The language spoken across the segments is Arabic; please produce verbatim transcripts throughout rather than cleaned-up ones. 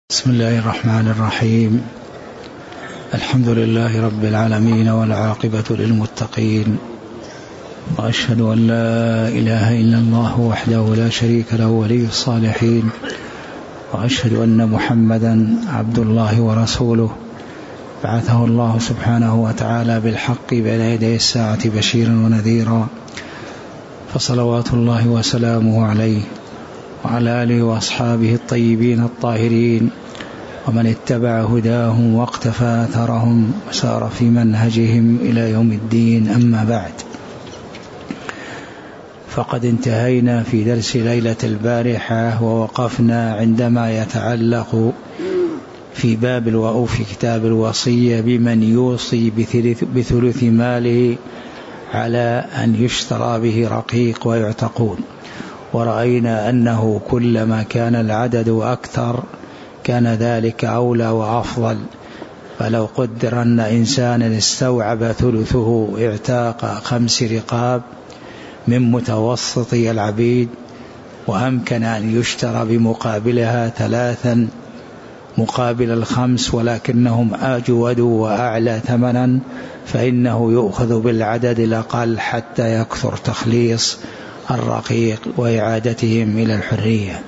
بسم الله الرحمن الرحيم. الحمد لله رب العالمين والعاقبة للمتقين، وأشهد أن لا إله إلا الله وحده لا شريك له ولي الصالحين، وأشهد أن محمدا عبد الله ورسوله بعثه الله سبحانه وتعالى بالحق بين يدي الساعة بشيرا ونذيرا، فصلوات الله وسلامه عليه وعلى آله وأصحابه الطيبين الطاهرين ومن اتبع هداهم واقتفى أثرهم وسار في منهجهم إلى يوم الدين. أما بعد، فقد انتهينا في درس ليلة البارحة ووقفنا عندما يتعلق في باب أو في كتاب الوصية بمن يوصي بثلث ماله على أن يشترى به رقيق ويعتقون، ورأينا أنه كلما كان العدد أكثر كان ذلك أولى وأفضل، فلو قدر أن إنسانا استوعب ثلثه اعتاق خمس رقاب من متوسطي العبيد وأمكن أن يشترى بمقابلها ثلاثا مقابل الخمس ولكنهم أجود وأعلى ثمنا، فإنه يؤخذ بالعدد الأقل حتى يكثر تخليص الرقيق وإعادتهم إلى الحرية.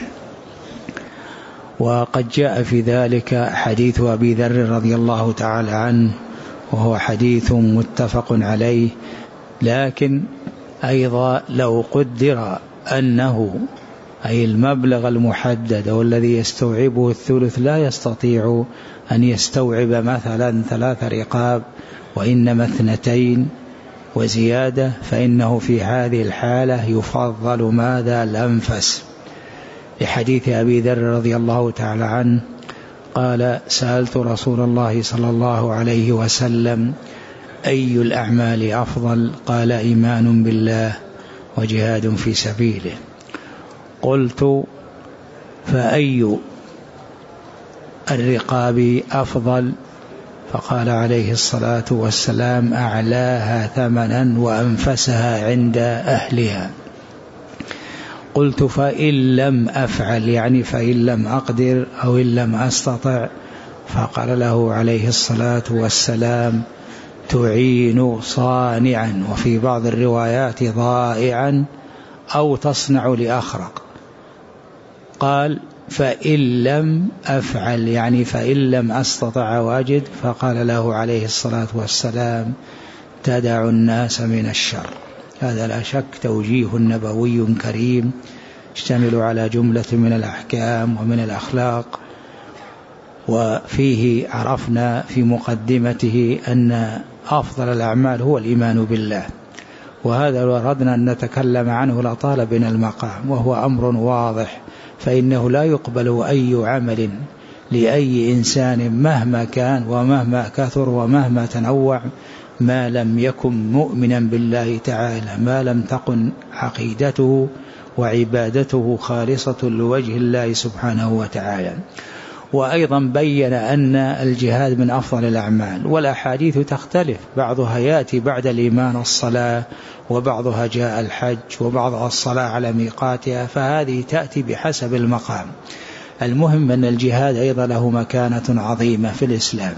وقد جاء في ذلك حديث أبي ذر رضي الله تعالى عنه، وهو حديث متفق عليه، لكن أيضا لو قدر أنه أي المبلغ المحدد والذي يستوعبه الثلث لا يستطيع أن يستوعب مثلا ثلاث رقاب وإنما اثنتين وزيادة، فإنه في هذه الحالة يفضل ماذا؟ الأنفس، لحديث أبي ذر رضي الله تعالى عنه قال: سألت رسول الله صلى الله عليه وسلم أي الأعمال أفضل؟ قال: إيمان بالله وجهاد في سبيله. قلت: فأي الرقاب أفضل؟ فقال عليه الصلاة والسلام: أعلاها ثمنا وأنفسها عند أهلها. قلت: فإن لم أفعل، يعني فإن لم أقدر أو إن لم أستطع؟ فقال له عليه الصلاة والسلام: تعين صانعا، وفي بعض الروايات ضائعا، أو تصنع لأخرق. قال: فإن لم أفعل، يعني فإن لم أستطع واجد؟ فقال له عليه الصلاة والسلام: تدع الناس من الشر. هذا لا شك توجيه نبوي كريم يشتمل على جملة من الأحكام ومن الأخلاق، وفيه عرفنا في مقدمته أن أفضل الأعمال هو الإيمان بالله، وهذا لو أردنا أن نتكلم عنه لطال بنا المقام، وهو أمر واضح، فإنه لا يقبل أي عمل لأي إنسان مهما كان ومهما كثر ومهما تنوع ما لم يكن مؤمنا بالله تعالى، ما لم تكن عقيدته وعبادته خالصة لوجه الله سبحانه وتعالى. وأيضا بين أن الجهاد من أفضل الأعمال، والأحاديث تختلف، بعضها يأتي بعد الإيمان الصلاة، وبعضها جاء الحج، وبعضها الصلاة على ميقاتها، فهذه تأتي بحسب المقام. المهم أن الجهاد أيضا له مكانة عظيمة في الإسلام،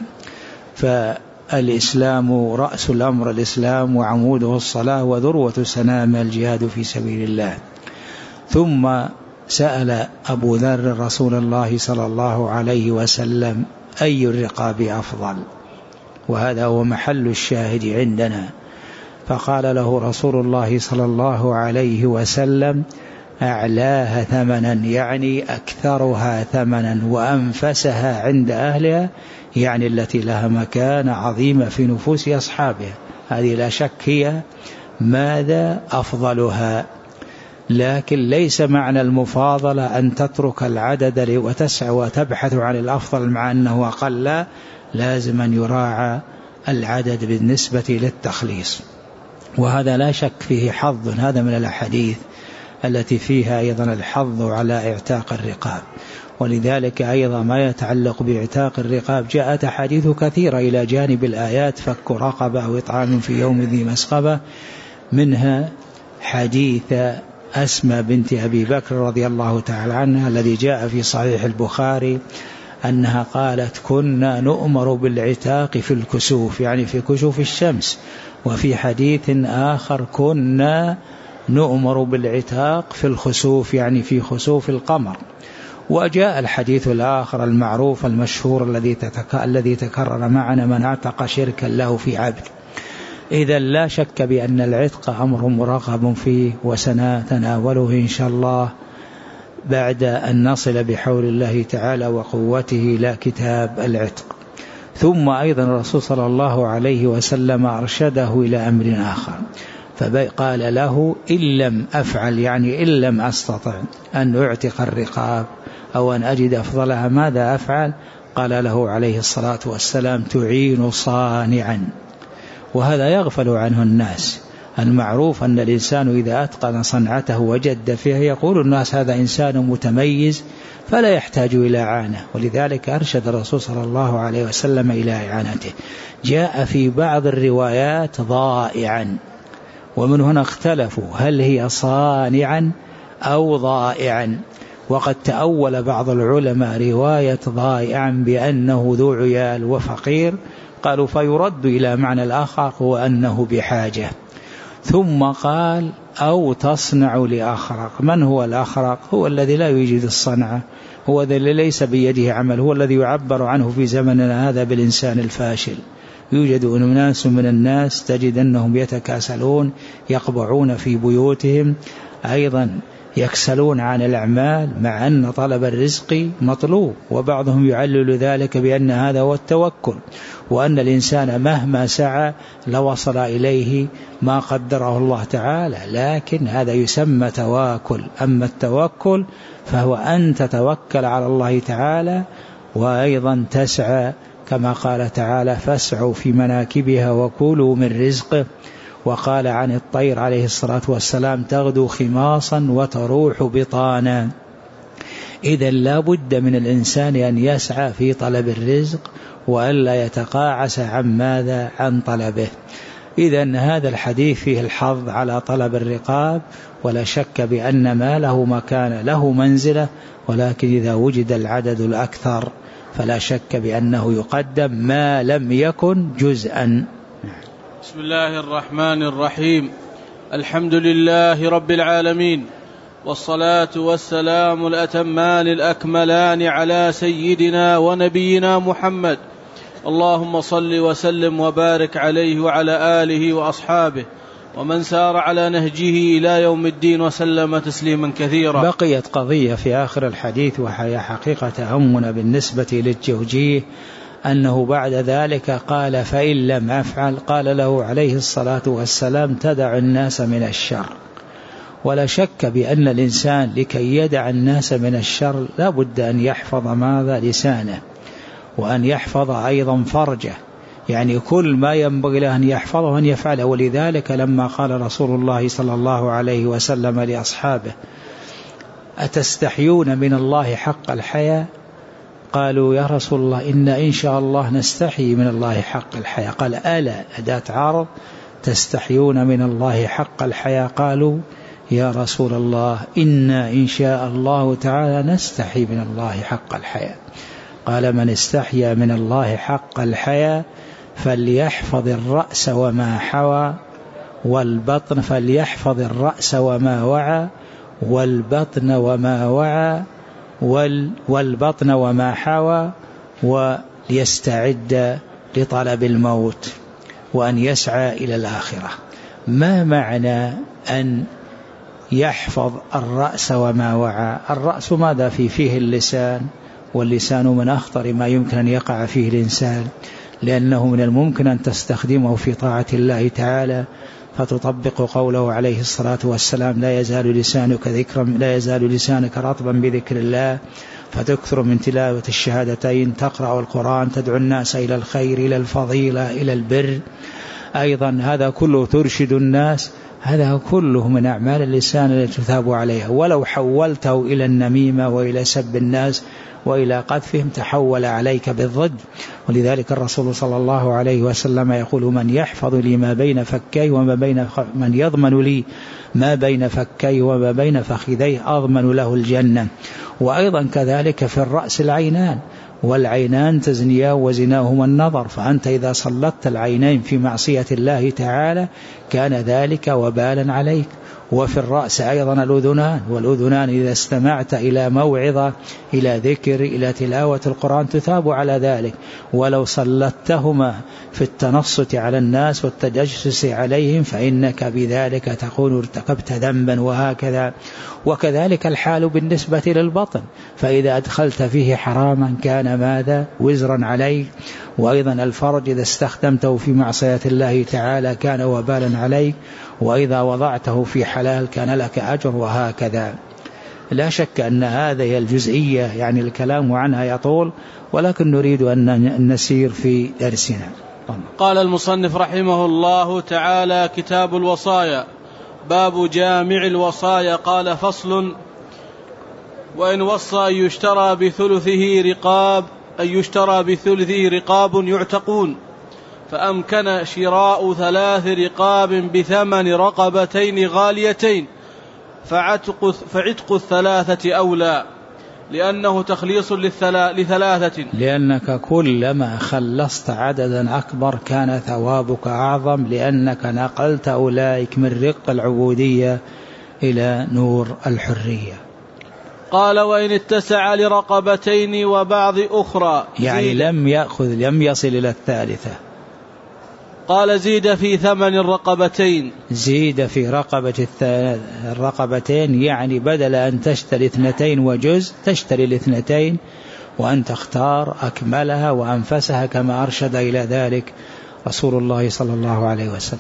فالإسلام رأس الأمر الإسلام وعموده الصلاة، وذروة سنام الجهاد في سبيل الله. ثم سأل أبو ذر رسول الله صلى الله عليه وسلم: أي الرقاب أفضل؟ وهذا هو محل الشاهد عندنا. فقال له رسول الله صلى الله عليه وسلم: أعلاها ثمنا، يعني أكثرها ثمنا، وأنفسها عند أهلها، يعني التي لها مكانة عظيمة في نفوس أصحابها. هذه لا شك هي ماذا؟ أفضلها. لكن ليس معنى المفاضلة أن تترك العدد وتسعى وتبحث عن الأفضل مع أنه أقل، لا، لازم أن يراعى العدد بالنسبة للتخليص، وهذا لا شك فيه حظ. هذا من الأحاديث التي فيها أيضا الحظ على اعتاق الرقاب، ولذلك أيضا ما يتعلق باعتاق الرقاب جاءت أحاديث كثيرة إلى جانب الآيات: فك رقبة أو إطعام في يوم ذي مسغبة، منها حديث أسماء بنت أبي بكر رضي الله تعالى عنها الذي جاء في صحيح البخاري أنها قالت كنا نؤمر بالعتاق في الكسوف، يعني في كسوف الشمس، وفي حديث آخر كنا نؤمر بالعتاق في الخسوف، يعني في خسوف القمر. وجاء الحديث الآخر المعروف المشهور الذي الذي تكرر معنا: من اعتق شركا له في عبد. إذا لا شك بأن العتق أمر مرغب فيه، وسنتناوله إن شاء الله بعد أن نصل بحول الله تعالى وقوته إلى كتاب العتق. ثم أيضا الرسول صلى الله عليه وسلم أرشده إلى أمر آخر، فقال له: إن لم أفعل، يعني إن لم أستطع أن أعتق الرقاب أو أن أجد أفضلها، ماذا أفعل؟ قال له عليه الصلاة والسلام: تعين صانعا. وهذا يغفل عنه الناس. المعروف أن الإنسان إذا أتقن صنعته وجد فيها يقول الناس هذا إنسان متميز فلا يحتاج إلى إعانة، ولذلك أرشد الرسول صلى الله عليه وسلم إلى إعانته. جاء في بعض الروايات ضائعا، ومن هنا اختلفوا هل هي صانعا أو ضائعا، وقد تأول بعض العلماء رواية ضائعا بأنه ذو عيال وفقير، قالوا فيرد إلى معنى الآخر هو أنه بحاجة. ثم قال: أو تصنع لأخرق. من هو الأخرق؟ هو الذي لا يجد الصنعة، هو الذي ليس بيده عمل، هو الذي يعبر عنه في زمننا هذا بالإنسان الفاشل. يوجد أناس من الناس تجد أنهم يتكاسلون، يقبعون في بيوتهم، أيضا يكسلون عن الأعمال، مع أن طلب الرزق مطلوب. وبعضهم يعلل ذلك بأن هذا هو التوكل، وأن الإنسان مهما سعى لوصل إليه ما قدره الله تعالى، لكن هذا يسمى تواكل. أما التوكل فهو أن تتوكل على الله تعالى، وأيضا تسعى كما قال تعالى: فاسعوا في مناكبها وكلوا من رزقه. وقال عن الطير عليه الصلاة والسلام: تغدو خماصا وتروح بطانا. إذا لا بد من الإنسان أن يسعى في طلب الرزق، وألا يتقاعس عن ماذا؟ عن طلبه. إذا هذا الحديث فيه الحظ على طلب الرقاب، ولا شك بأن ما له مكان له منزلة، ولكن إذا وجد العدد الأكثر فلا شك بأنه يقدم ما لم يكن جزءا. بسم الله الرحمن الرحيم. الحمد لله رب العالمين، والصلاة والسلام الأتمان الأكملان على سيدنا ونبينا محمد. اللهم صل وسلم وبارك عليه وعلى آله وأصحابه ومن سار على نهجه إلى يوم الدين وسلم تسليما كثيرا. بقيت قضية في آخر الحديث، وهي حقيقة أمنا بالنسبة للجوجيه، أنه بعد ذلك قال: فإن لم أفعل، قال له عليه الصلاة والسلام: تدع الناس من الشر. ولا شك بأن الإنسان لكي يدع الناس من الشر لا بد أن يحفظ ماذا؟ لسانه، وأن يحفظ أيضا فرجه، يعني كل ما ينبغي له أن يحفظه وأن يفعله. ولذلك لما قال رسول الله صلى الله عليه وسلم لأصحابه: أتستحيون من الله حق الحياء؟ قالوا: يا رسول الله إنا إن شاء الله نستحي من الله حق الحياء. قال: ألا أداة عرض، تستحيون من الله حق الحياء؟ قالوا: يا رسول الله إنا إن شاء الله تعالى نستحي من الله حق الحياء. قال: من استحيا من الله حق الحياء فليحفظ الرأس وما حوى، والبطن فليحفظ الرأس وما وعى، والبطن وما وعى، والبطن وما حوى، وليستعد لطلب الموت، وأن يسعى إلى الآخرة. ما معنى أن يحفظ الرأس وما وعى؟ الرأس ماذا في فيه اللسان، واللسان من أخطر ما يمكن أن يقع فيه الإنسان، لأنه من الممكن أن تستخدمه في طاعة الله تعالى، فتطبق قوله عليه الصلاة والسلام: لا يزال لسانك ذكرا لا يزال لسانك رطبا بذكر الله، فتكثر من تلاوة الشهادتين، تقرأ القرآن، تدعو الناس إلى الخير، إلى الفضيلة، إلى البر. أيضا هذا كله ترشد الناس، هذا كله من أعمال اللسان التي تثاب عليها. ولو حولته إلى النميمة وإلى سب الناس وإلى قذفهم تحول عليك بالضد. ولذلك الرسول صلى الله عليه وسلم يقول: من يحفظ لي ما بين فكي وما بين خ... من يضمن لي ما بين فكي وما بين فخذيه أضمن له الجنة. وأيضا كذلك في الرأس العينان، والعينان تزنيان وزناهما النظر، فأنت إذا سلطت العينين في معصية الله تعالى كان ذلك وبالا عليك. وفي الرأس أيضا الأذنان، والأذنان إذا استمعت إلى موعظة إلى ذكر إلى تلاوة القرآن تثاب على ذلك، ولو سلطتهما في التنصت على الناس والتجسس عليهم فإنك بذلك تكون ارتكبت ذنبا. وهكذا وكذلك الحال بالنسبة للبطن، فإذا أدخلت فيه حراما كان ماذا؟ وزرا عليك. وأيضا الفرج إذا استخدمته في معصية الله تعالى كان وبالا عليك، وإذا وضعته في حلال كان لك أجر. وهكذا. لا شك أن هذه الجزئية يعني الكلام عنها يطول، ولكن نريد أن نسير في درسنا. قال المصنف رحمه الله تعالى: كتاب الوصايا، باب جامع الوصايا. قال: فصل: وإن وصى أن يشترى بثلثه رقاب أن يشترى بثلثه رقاب يعتقون، فأمكن شراء ثلاث رقاب بثمن رقبتين غاليتين، فعتق, فعتق الثلاثة أولى، لأنه تخليص لثلاثة، لأنك كلما خلصت عددا أكبر كان ثوابك أعظم، لأنك نقلت أولئك من رق العبودية إلى نور الحرية. قال: وإن اتسع لرقبتين وبعض أخرى، يعني لم يأخذ لم يصل إلى الثالثة. قال: زيد في ثمن الرقبتين، زيد في رقبة الرقبتين، يعني بدل أن تشتري اثنتين وجزء تشتري الاثنتين، وأن تختار أكملها وأنفسها كما أرشد إلى ذلك رسول الله صلى الله عليه وسلم.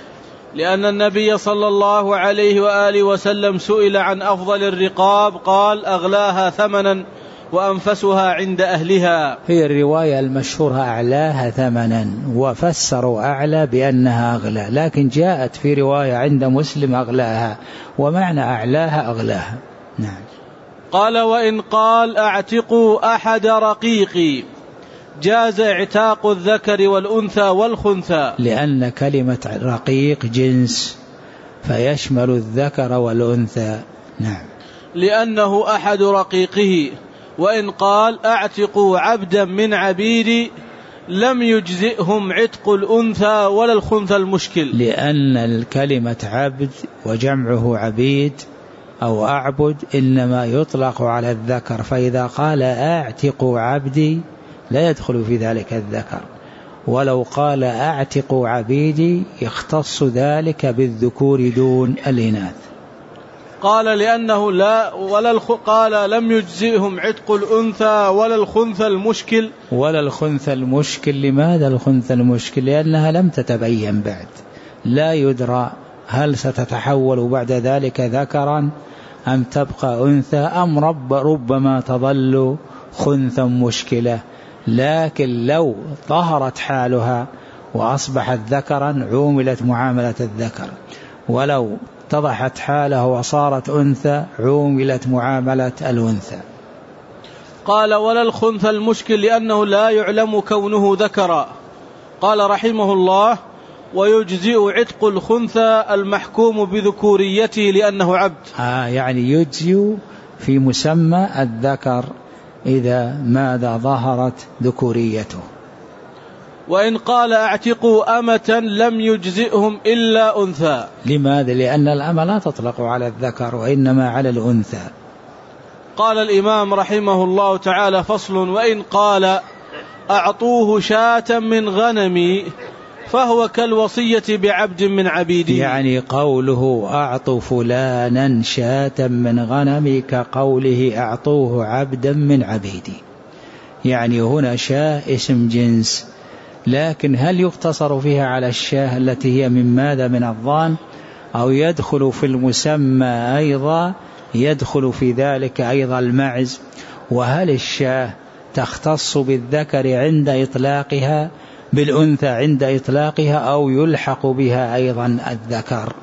لأن النبي صلى الله عليه وآله وسلم سئل عن أفضل الرقاب قال: أغلاها ثمنا وأنفسها عند أهلها. هي الرواية المشهورة أعلاها ثمنا، وفسروا أعلى بأنها أغلى، لكن جاءت في رواية عند مسلم أغلاها، ومعنى أعلاها أغلاها. نعم. قال: وإن قال: أعتقوا أحد رقيقي، جاز اعتاق الذكر والأنثى والخنثى، لأن كلمة رقيق جنس فيشمل الذكر والأنثى. نعم. لأنه أحد رقيقه. وإن قال: أعتقوا عبدا من عبيدي، لم يجزئهم عتق الأنثى ولا الخنثى المشكل، لأن الكلمة عبد وجمعه عبيد أو أعبد إنما يطلق على الذكر، فإذا قال أعتقوا عبدي لا يدخل في ذلك الذكر، ولو قال أعتقوا عبيدي يختص ذلك بالذكور دون الإناث. قال: لأنه لا ولا الخ... قال: لم يجزئهم عتق الأنثى ولا الخنثى المشكل. ولا الخنثى المشكل. لماذا الخنثى المشكل؟ لأنها لم تتبين بعد، لا يدرى هل ستتحول بعد ذلك ذكرا أم تبقى أنثى، أم رب ربما تظل خنثى مشكلة. لكن لو ظهرت حالها وأصبحت ذكرا عوملت معاملة الذكر، ولو اتضحت حاله وصارت أنثى عوملت معاملة الأنثى. قال: ولا الخنثى المشكل، لأنه لا يعلم كونه ذكرا. قال رحمه الله: ويجزئ عتق الخنثى المحكوم بذكوريته لأنه عبد. آه يعني يجزئ في مسمى الذكر إذا ماذا ظهرت ذكوريته. وإن قال: أعتقوا أمة، لم يجزئهم إلا أنثى. لماذا؟ لأن الأمة لا تطلق على الذكر وإنما على الأنثى. قال الإمام رحمه الله تعالى: فصل: وإن قال: أعطوه شاة من غنمي، فهو كالوصية بعبد من عبيدي. يعني قوله أعطوا فلانا شاة من غنمي كقوله أعطوه عبدا من عبيدي، يعني هنا شاة اسم جنس، لكن هل يقتصر فيها على الشاة التي هي من ماذا؟ من الضان، أو يدخل في المسمى أيضا يدخل في ذلك أيضا المعز؟ وهل الشاة تختص بالذكر عند إطلاقها بالأنثى عند إطلاقها، أو يلحق بها أيضا الذكر؟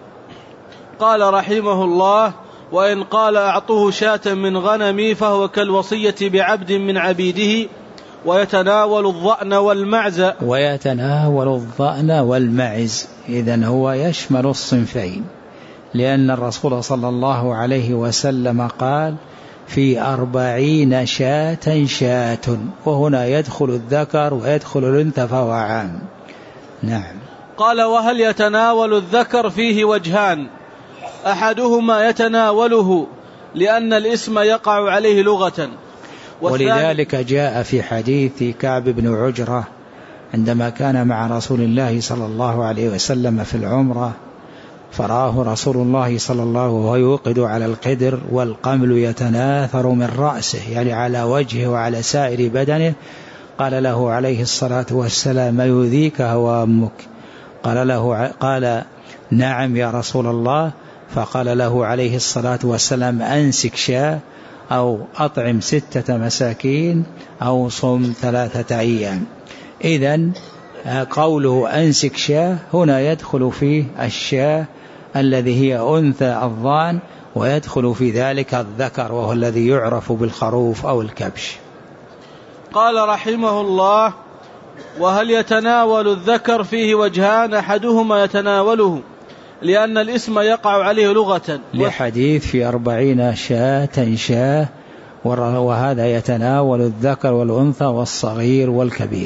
قال رحمه الله: وإن قال: أعطوه شاة من غنمي، فهو كالوصية بعبد من عبيده، ويتناول الضأن والمعز. ويتناول الضأن والمعز، إذن هو يشمل الصنفين، لأن الرسول صلى الله عليه وسلم قال: في أربعين شاة شاة، وهنا يدخل الذكر ويدخل الأنثى فهو عام. نعم. قال: وهل يتناول الذكر فيه وجهان، أحدهما يتناوله لأن الاسم يقع عليه لغة، ولذلك جاء في حديث كعب بن عجرة عندما كان مع رسول الله صلى الله عليه وسلم في العمرة، فرآه رسول الله صلى الله عليه وسلم وهو يوقد على القدر والقمل يتناثر من رأسه، يعني على وجهه وعلى سائر بدنه. قال له عليه الصلاة والسلام: ما يؤذيك هو أمك؟ قال له قال: نعم يا رسول الله. فقال له عليه الصلاة والسلام: أنسك شاة، أو أطعم ستة مساكين، أو صم ثلاثة أيام. إذن قوله أنسك شاة هنا يدخل فيه الشاة الذي هي أنثى الضان، ويدخل في ذلك الذكر وهو الذي يعرف بالخروف أو الكبش. قال رحمه الله: وهل يتناول الذكر فيه وجهان، أحدهما يتناوله لأن الاسم يقع عليه لغة، لحديث في أربعين شاة شاة، وهذا يتناول الذكر والأنثى والصغير والكبير.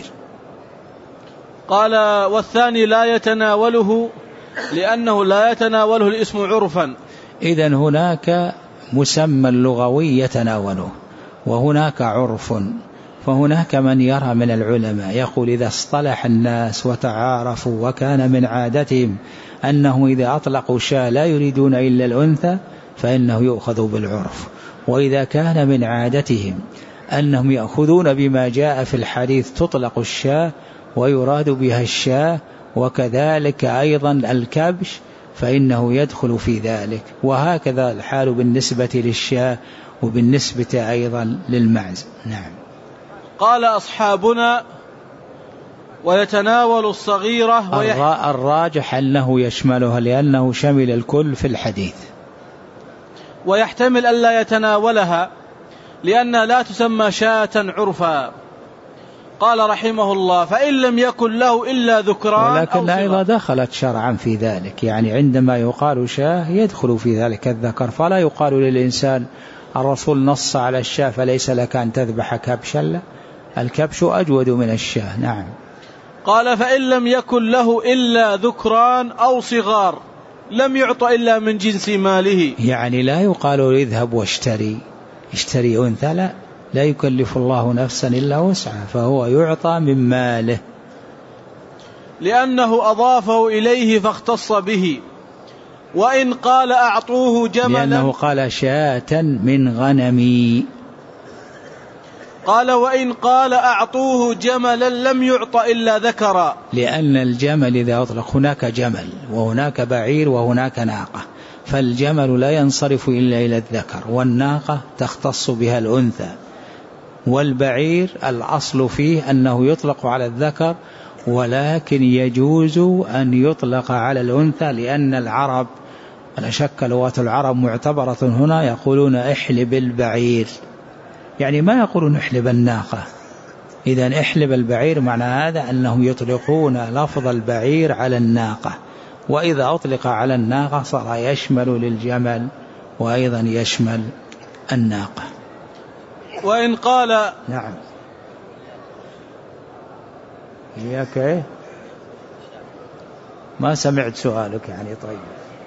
قال: والثاني لا يتناوله لأنه لا يتناوله الاسم عرفا. إذن هناك مسمى لغوي يتناوله، وهناك عرف. فهناك من يرى من العلماء يقول: إذا اصطلح الناس وتعارفوا وكان من عادتهم أنهم إذا أطلقوا شاة لا يريدون إلا الأنثى فإنه يؤخذ بالعرف، وإذا كان من عادتهم أنهم يأخذون بما جاء في الحديث تطلق الشاة ويراد بها الشاة، وكذلك أيضا الكبش، فإنه يدخل في ذلك. وهكذا الحال بالنسبة للشاة وبالنسبة أيضا للمعز. نعم. قال أصحابنا: ويتناول الصغيرة ويح... الراجح أنه يشملها لأنه شمل الكل في الحديث، ويحتمل ألا يتناولها لأنها لا تسمى شاة عرفا. قال رحمه الله: فإن لم يكن له إلا ذكران، ولكن أيضا دخلت شرعا في ذلك، يعني عندما يقال شاة يدخل في ذلك الذكر، فلا يقال للإنسان الرسول نص على الشاة فليس لك أن تذبح كبشا، لا، الكبش أجود من الشاة. نعم. قال: فإن لم يكن له إلا ذكران أو صغار لم يعط إلا من جنس ماله، يعني لا يقال اذهب واشتري اشتري أنثى، لا لا يكلف الله نفسا إلا وسعها، فهو يعطى من ماله، لأنه أضافه إليه فاختص به. وإن قال أعطوه جملا، لأنه قال شاة من غنمي. قال: وإن قال أعطوه جملا لم يعط إلا ذكرا، لأن الجمل إذا أطلق هناك جمل وهناك بعير وهناك ناقة، فالجمل لا ينصرف إلا إلى الذكر، والناقة تختص بها الأنثى، والبعير الأصل فيه أنه يطلق على الذكر، ولكن يجوز أن يطلق على الأنثى، لأن العرب ولا شك لغة العرب معتبرة هنا، يقولون احلب البعير، يعني ما يقولون احلب الناقة. إذن احلب البعير معنى هذا أنهم يطلقون لفظ البعير على الناقة، وإذا أطلق على الناقة صار يشمل للجمل وأيضا يشمل الناقة. وإن قال نعم إياك إيه؟ ما سمعت سؤالك يعني. طيب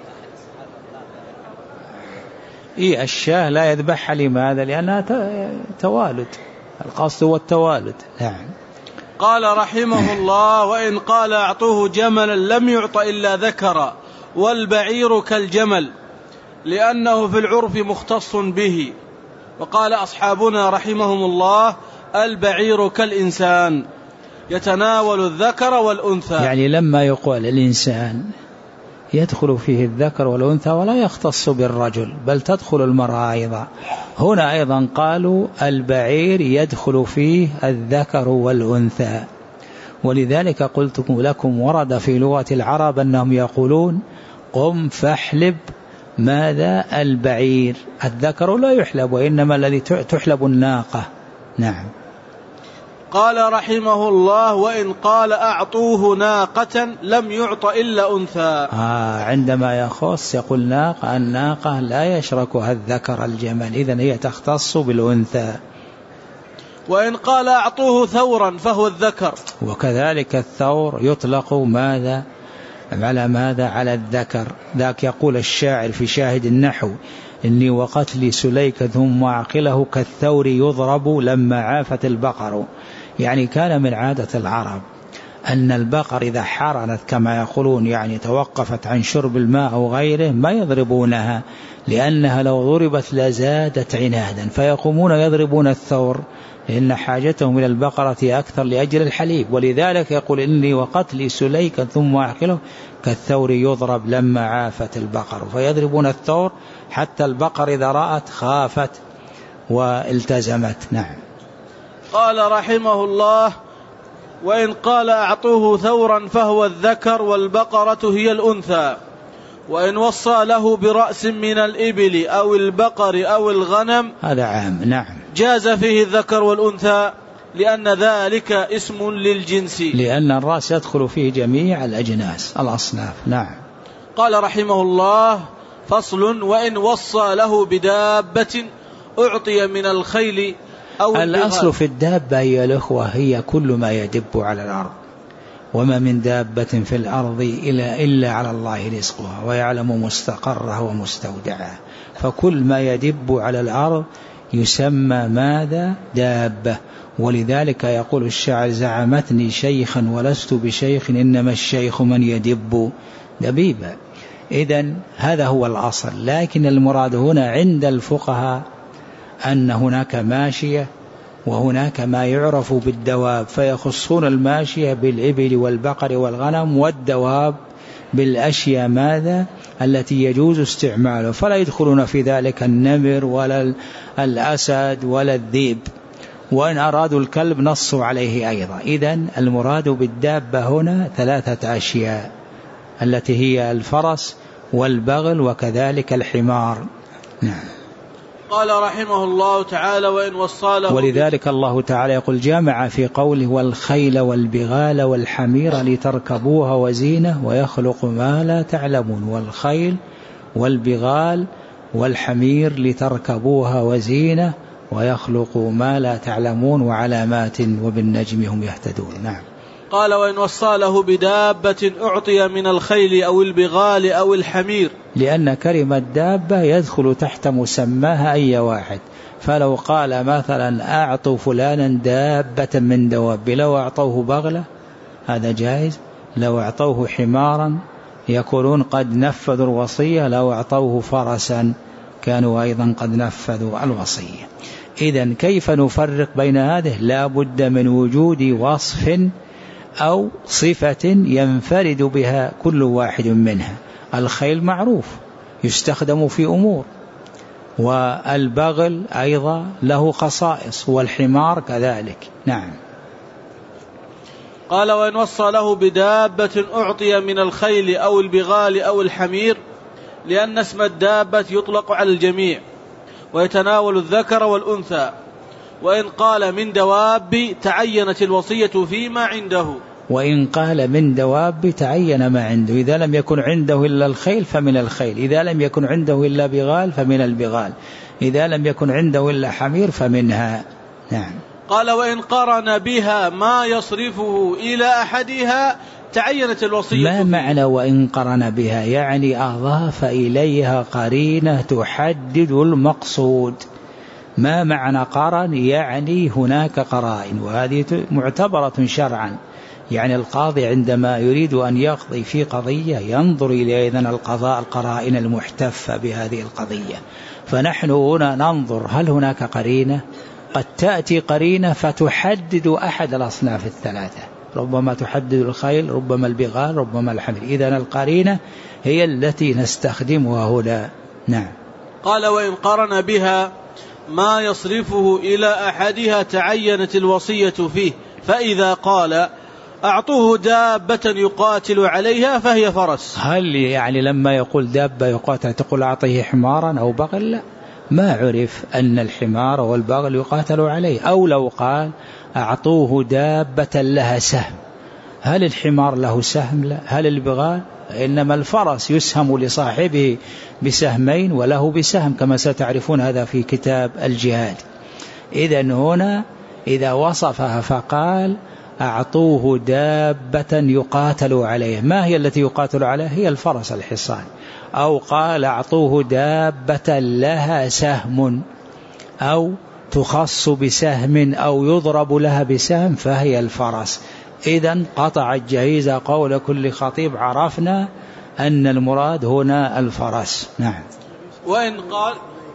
إيه الشاه لا يذبحها لماذا؟ لأنها توالد، القصد هو التوالد. نعم. قال رحمه الله: وإن قال أعطوه جملا لم يعط إلا ذكرا، والبعير كالجمل لأنه في العرف مختص به. وقال أصحابنا رحمهم الله: البعير كالإنسان يتناول الذكر والأنثى، يعني لما يقول الإنسان يدخل فيه الذكر والأنثى ولا يختص بالرجل، بل تدخل المرأة أيضا. هنا أيضا قالوا البعير يدخل فيه الذكر والأنثى، ولذلك قلت لكم ورد في لغة العرب أنهم يقولون قم فاحلب ماذا؟ البعير، الذكر لا يحلب، وإنما الذي تحلب الناقة. نعم. قال رحمه الله: وإن قال أعطوه ناقة لم يعط إلا أنثى. آه عندما يخص يقول ناقة، الناقة لا يشركها الذكر الجمل، إذن هي تختص بالأنثى. وإن قال أعطوه ثورا فهو الذكر. وكذلك الثور يطلق ماذا على ماذا؟ على الذكر. ذاك يقول الشاعر في شاهد النحو: إني وقتلي سليك ثم عقله كالثور يضرب لما عافت البقر. يعني كان من عادة العرب أن البقر إذا حرنت كما يقولون، يعني توقفت عن شرب الماء أو غيره، ما يضربونها، لأنها لو ضربت لزادت عنادا، فيقومون يضربون الثور لأن حاجتهم إلى البقرة أكثر لأجل الحليب. ولذلك يقول: إني وقتلي سليكا ثم أعقله كالثور يضرب لما عافت البقر. فيضربون الثور حتى البقر إذا رأت خافت والتزمت. نعم. قال رحمه الله: وإن قال أعطوه ثورا فهو الذكر والبقرة هي الأنثى. وإن وصى له برأس من الإبل أو البقر أو الغنم هذا عام. نعم. جاز فيه الذكر والأنثى، لأن ذلك اسم للجنس، لأن الرأس يدخل فيه جميع الأجناس الأصناف. نعم. قال رحمه الله: فصل: وإن وصى له بدابة أعطي من الخيل أو الأصل في الدابة هي الأخوة هي كل ما يدب على الأرض، وما من دابة في الأرض إلا, إلا على الله رزقها ويعلم مستقرها ومستودعها، فكل ما يدب على الأرض يسمى ماذا؟ دابة. ولذلك يقول الشاعر: زعمتني شيخا ولست بشيخ إنما الشيخ من يدب دبيبا. إذن هذا هو الأصل، لكن المراد هنا عند الفقهاء أن هناك ماشية وهناك ما يعرف بالدواب، فيخصون الماشية بالإبل والبقر والغنم، والدواب بالأشياء ماذا التي يجوز استعماله، فلا يدخلون في ذلك النمر ولا الأسد ولا الذئب. وإن أرادوا الكلب نصوا عليه أيضا. إذن المراد بالدابة هنا ثلاثة أشياء التي هي الفرس والبغل وكذلك الحمار. نعم. قال رحمه الله تعالى: وإن وصاله. ولذلك الله تعالى يقول جامع في قوله: والخيل والبغال والحمير لتركبوها وزينة ويخلق ما لا تعلمون. والخيل والبغال والحمير لتركبوها وزينة ويخلق ما لا تعلمون وعلامات وبالنجم هم يهتدون. نعم. قال: وإن وصاله بدابة أعطي من الخيل أو البغال أو الحمير، لأن كلمة دابة يدخل تحت مسماها أي واحد. فلو قال مثلا: أعطوا فلانا دابة من دواب، لو أعطوه بغلة هذا جائز، لو أعطوه حمارا يقولون قد نفذوا الوصية، لو أعطوه فرسا كانوا أيضا قد نفذوا الوصية. إذن كيف نفرق بين هذه؟ لا بد من وجود وصف أو صفة ينفرد بها كل واحد منها. الخيل معروف يستخدم في أمور، والبغل أيضا له خصائص، والحمار كذلك. نعم. قال: وإن وصى له بدابة أعطي من الخيل أو البغال أو الحمير، لأن اسم الدابة يطلق على الجميع ويتناول الذكر والأنثى. وإن قال من دواب تعينت الوصية فيما عنده. وإن قال من دواب تعين ما عنده، إذا لم يكن عنده إلا الخيل فمن الخيل، إذا لم يكن عنده إلا بغال فمن البغال، إذا لم يكن عنده إلا حمير فمنها. نعم. قال: وإن قرن بها ما يصرفه إلى أحدها تعينت الوصية. ما معنى وإن قرن بها؟ يعني أضاف إليها قرينة تحدد المقصود. ما معنى قرن؟ يعني هناك قرائن، وهذه معتبرة شرعا. يعني القاضي عندما يريد أن يقضي في قضية ينظر إلى إذن القضاء القرائن المحتفة بهذه القضية. فنحن هنا ننظر هل هناك قرينة؟ قد تأتي قرينة فتحدد أحد الأصناف الثلاثة، ربما تحدد الخيل، ربما البغال، ربما الحمير. إذن القرينة هي التي نستخدمها هنا. نعم. قال: وإن قرن بها ما يصرفه إلى أحدها تعينت الوصية فيه. فإذا قال: أعطوه دابة يقاتل عليها فهي فرس، هل يعني لما يقول دابة يقاتل تقول أعطيه حمارا أو بغل؟ لا، ما عرف أن الحمار والبغل يقاتل عليه. أو لو قال أعطوه دابة لها سهم، هل الحمار له سهم؟ لا. هل البغال؟ إنما الفرس يسهم لصاحبه بسهمين وله بسهم، كما ستعرفون هذا في كتاب الجهاد. إذن هنا إذا وصفها فقال أعطوه دابة يقاتل عليه، ما هي التي يقاتل عليه؟ هي الفرس الحصان. أو قال أعطوه دابة لها سهم، أو تخص بسهم أو يضرب لها بسهم، فهي الفرس. إذن قطع الجهيزة قول كل خطيب، عرفنا أن المراد هنا الفرس. نعم. وإن قال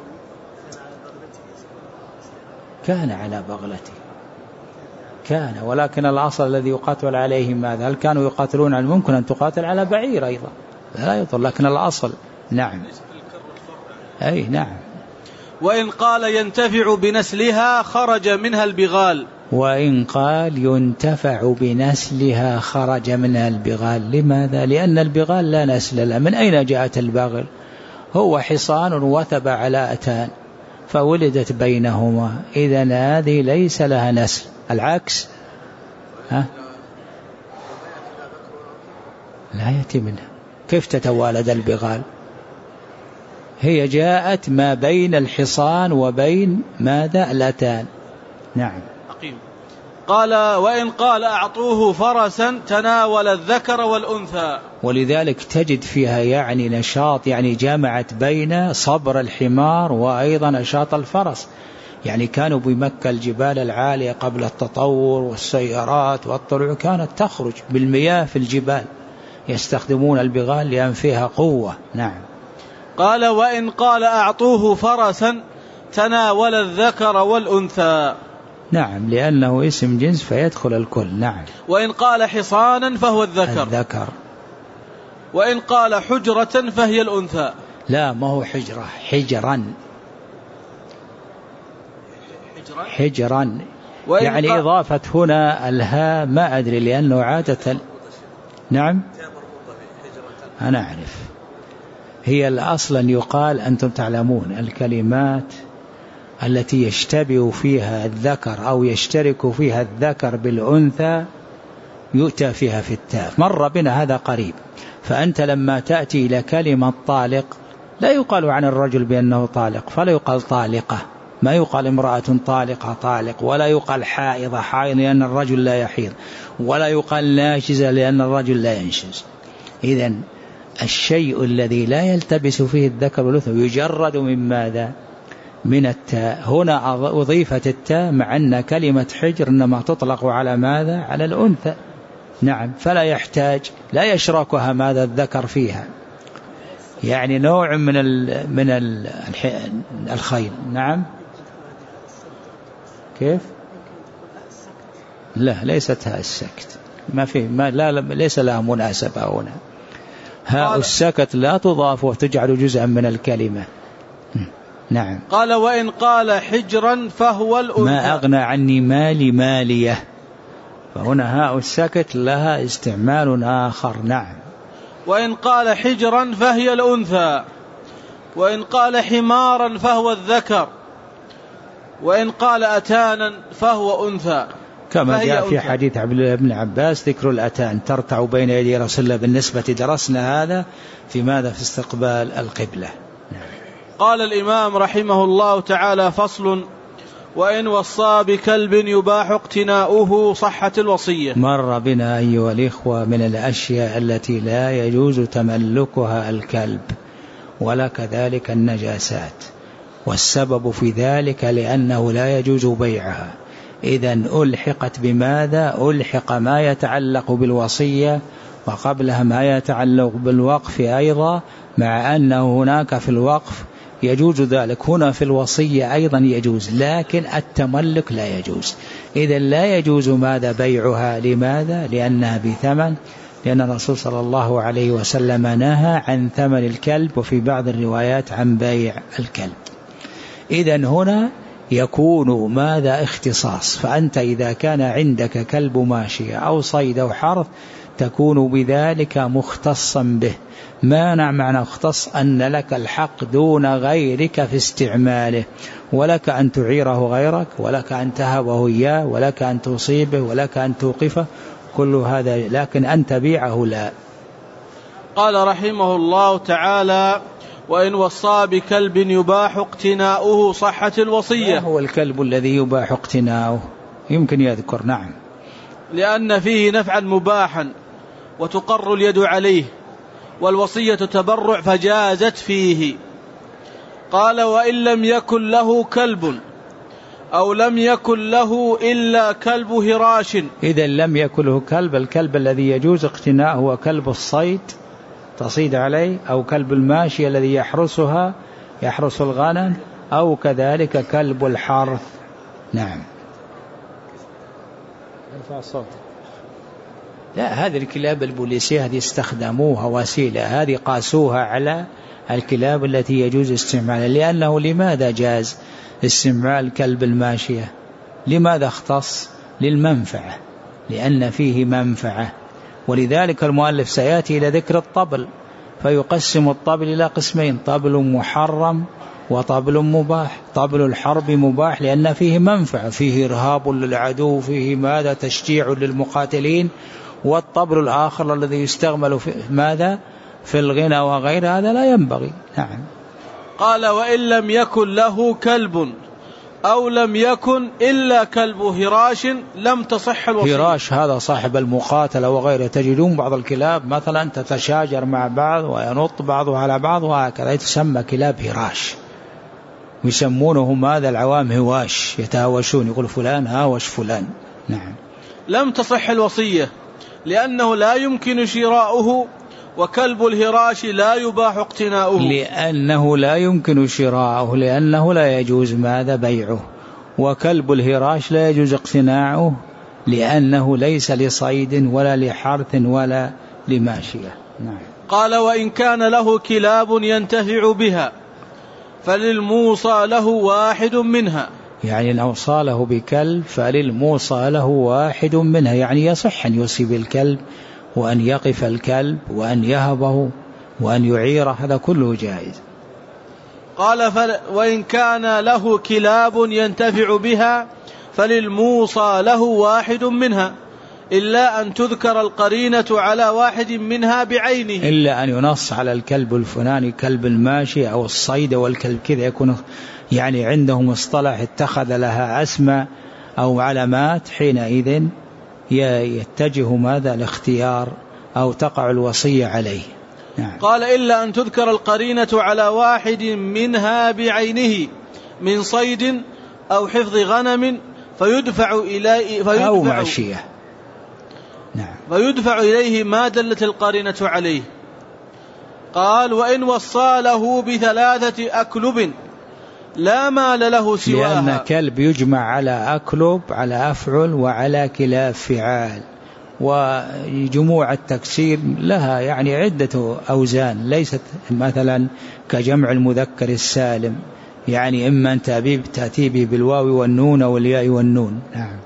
كان على بغلته، كان، ولكن الأصل الذي يقاتل عليه ماذا؟ هل كانوا يقاتلون على؟ ممكن أن تقاتل على بعير أيضا، لا يطل، لكن الأصل. نعم. أي نعم. وإن قال ينتفع بنسلها خرج منها البغال. وإن قال ينتفع بنسلها خرج منها البغال. لماذا؟ لأن البغال لا نسل لها. من أين جاءت البغل؟ هو حصان وثب على أتان فولدت بينهما، إذن هذه ليس لها نسل. العكس ها؟ لا يأتي منها. كيف تتوالد البغال؟ هي جاءت ما بين الحصان وبين ماذا؟ الأتان. نعم. قال وإن قال أعطوه فرسا تناول الذكر والأنثى. ولذلك تجد فيها يعني نشاط، يعني جامعت بين صبر الحمار وأيضا نشاط الفرس. يعني كانوا بمكة الجبال العالية قبل التطور والسيارات والطلوع كانت تخرج بالمياه في الجبال، يستخدمون البغال لأن فيها قوة. نعم. قال وإن قال أعطوه فرسا تناول الذكر والأنثى. نعم، لأنه اسم جنس فيدخل الكل. نعم. وإن قال حصانا فهو الذكر. الذكر. وإن قال حجرة فهي الأنثى. لا، ما هو حجرة، حجرا حجرا يعني قال... إضافة هنا الهاء ما أدري لأنه عادة. نعم أنا أعرف، هي الأصل أن يقال أنتم تعلمون الكلمات التي يشتبه فيها الذكر أو يشترك فيها الذكر بالأنثى يؤتى فيها في التاء. مر بنا هذا قريب. فأنت لما تأتي إلى كلمة طالق لا يقال عن الرجل بأنه طالق، فلا يقال طالقة، ما يقال امرأة طالقة طالق، ولا يقال حائضة حائض لأن الرجل لا يحيض، ولا يقال ناشزة لأن الرجل لا ينشز. إذن الشيء الذي لا يلتبس فيه الذكر والأنثى يجرد من ماذا؟ من التاء. هنا أضيفت التاء مع أن كلمة حجر إنما تطلق على ماذا؟ على الأنثى. نعم. فلا يحتاج، لا يشركها ماذا؟ الذكر فيها، يعني نوع من ال من ال الخيل. نعم. كيف؟ لا، ليست هاء السكت، ما في ما لا ليس لها مناسبة هنا. هاء السكت لا تضاف وتجعل جزءا من الكلمة. نعم. قال وإن قال حجرا فهو الأنثى. ما أغنى عني مالي مالية، فهنا هاء السكت لها استعمال آخر. نعم. وإن قال حجرا فهي الأنثى. وإن قال حمارا فهو الذكر. وإن قال أتانا فهو أنثى، كما جاء في حديث عبد الله بن عباس ذكر الأتان ترتع بين يدي رسول الله. بالنسبة درسنا هذا في ماذا؟ في استقبال القبلة. نعم. قال الإمام رحمه الله تعالى فصل وإن وصى بكلب يباح اقتناؤه صحت الوصية. مر بنا أيها الإخوة من الأشياء التي لا يجوز تملكها الكلب ولا كذلك النجاسات، والسبب في ذلك لأنه لا يجوز بيعها. إذن ألحقت بماذا؟ ألحق ما يتعلق بالوصية وقبلها ما يتعلق بالوقف أيضا، مع أنه هناك في الوقف يجوز ذلك، هنا في الوصية أيضا يجوز، لكن التملك لا يجوز. إذن لا يجوز ماذا؟ بيعها. لماذا؟ لأنها بثمن، لأن الرسول صلى الله عليه وسلم نهى عن ثمن الكلب، وفي بعض الروايات عن بيع الكلب. إذن هنا يكون ماذا؟ اختصاص. فأنت إذا كان عندك كلب ماشية أو صيد أو حرث تكون بذلك مختصا به. ما معنى مختص؟ أن لك الحق دون غيرك في استعماله، ولك أن تعيره غيرك، ولك أن تهبه إياه، ولك أن تصيبه، ولك أن توقفه، كل هذا، لكن أن تبيعه لا. قال رحمه الله تعالى: وإن وصى بكلب يباح اقتناؤه صحت الوصية. ما هو الكلب الذي يباح اقتناؤه؟ يمكن يذكر. نعم. لأن فيه نفعا مباحا وتقر اليد عليه، والوصية تبرع فجازت فيه. قال: وإن لم يكن له كلب أو لم يكن له إلا كلب هراش. إذا لم يكن له كلب، الكلب الذي يجوز اقتناؤه هو كلب الصيد تصيد عليه، أو كلب الماشي الذي يحرسها يحرس الغنم، أو كذلك كلب الحرث. نعم. ارفع الصوت. لا، هذه الكلاب البوليسية هذه استخدموها وسيلة، هذه قاسوها على الكلاب التي يجوز استعمالها. لأنه لماذا جاز استعمال كلب الماشية؟ لماذا اختص؟ للمنفعة، لأن فيه منفعة. ولذلك المؤلف سيأتي إلى ذكر الطبل، فيقسم الطبل إلى قسمين: طبل محرم وطبل مباح. طبل الحرب مباح لأن فيه منفعة، فيه إرهاب للعدو، فيه ماذا تشجيع للمقاتلين. والطبل الآخر الذي يستعمل في ماذا في الغنى وغير هذا لا ينبغي. نعم. قال: وإن لم يكن له كلب أو لم يكن إلا كلب هراش لم تصح الوصية. هراش هذا صاحب المقاتلة وغيره، تجدون بعض الكلاب مثلا تتشاجر مع بعض وينط بعضها على بعض وهكذا، تسمى كلاب هراش، يسمونهم هذا العوام هواش، يتهاوشون، يقول فلان هاوش فلان. نعم. لم تصح الوصية لأنه لا يمكن شراؤه، وكلب الهراش لا يباح اقتناؤه. لأنه لا يمكن شراؤه، لأنه لا يجوز ماذا بيعه. وكلب الهراش لا يجوز اقتناؤه لأنه ليس لصيد ولا لحرث ولا لماشية. نعم. قال: وإن كان له كلاب ينتفع بها فللموصى له واحد منها. يعني إن أوصى له بكلب فللموصى له واحد منها، يعني يصح أن يوصي بالكلب وأن يقف الكلب وأن يهبه وأن يعيره، هذا كله جائز. قال: فل... وإن كان له كلاب ينتفع بها فللموصى له واحد منها، إلا أن تذكر القرينة على واحد منها بعينه. إلا أن ينص على الكلب الفلاني كلب الماشي أو الصيد والكلب كذا، يكون يعني عندهم اصطلاح اتخذ لها أسماء أو علامات، حينئذ يتجه ماذا الاختيار أو تقع الوصية عليه. نعم. قال: إلا أن تذكر القرينة على واحد منها بعينه من صيد أو حفظ غنم فيدفع إليه فيدفع أو معشية. نعم. فيدفع إليه ما دلت القرينة عليه. قال: وإن وصى له بثلاثة أكلب لا مال له سواها. لأن كلب يجمع على أكلب على أفعل وعلى كلاب فعال، وجموع التكسير لها يعني عدة أوزان، ليست مثلا كجمع المذكر السالم، يعني إما أن تأتي به بالواو والنون والياء والنون. نعم.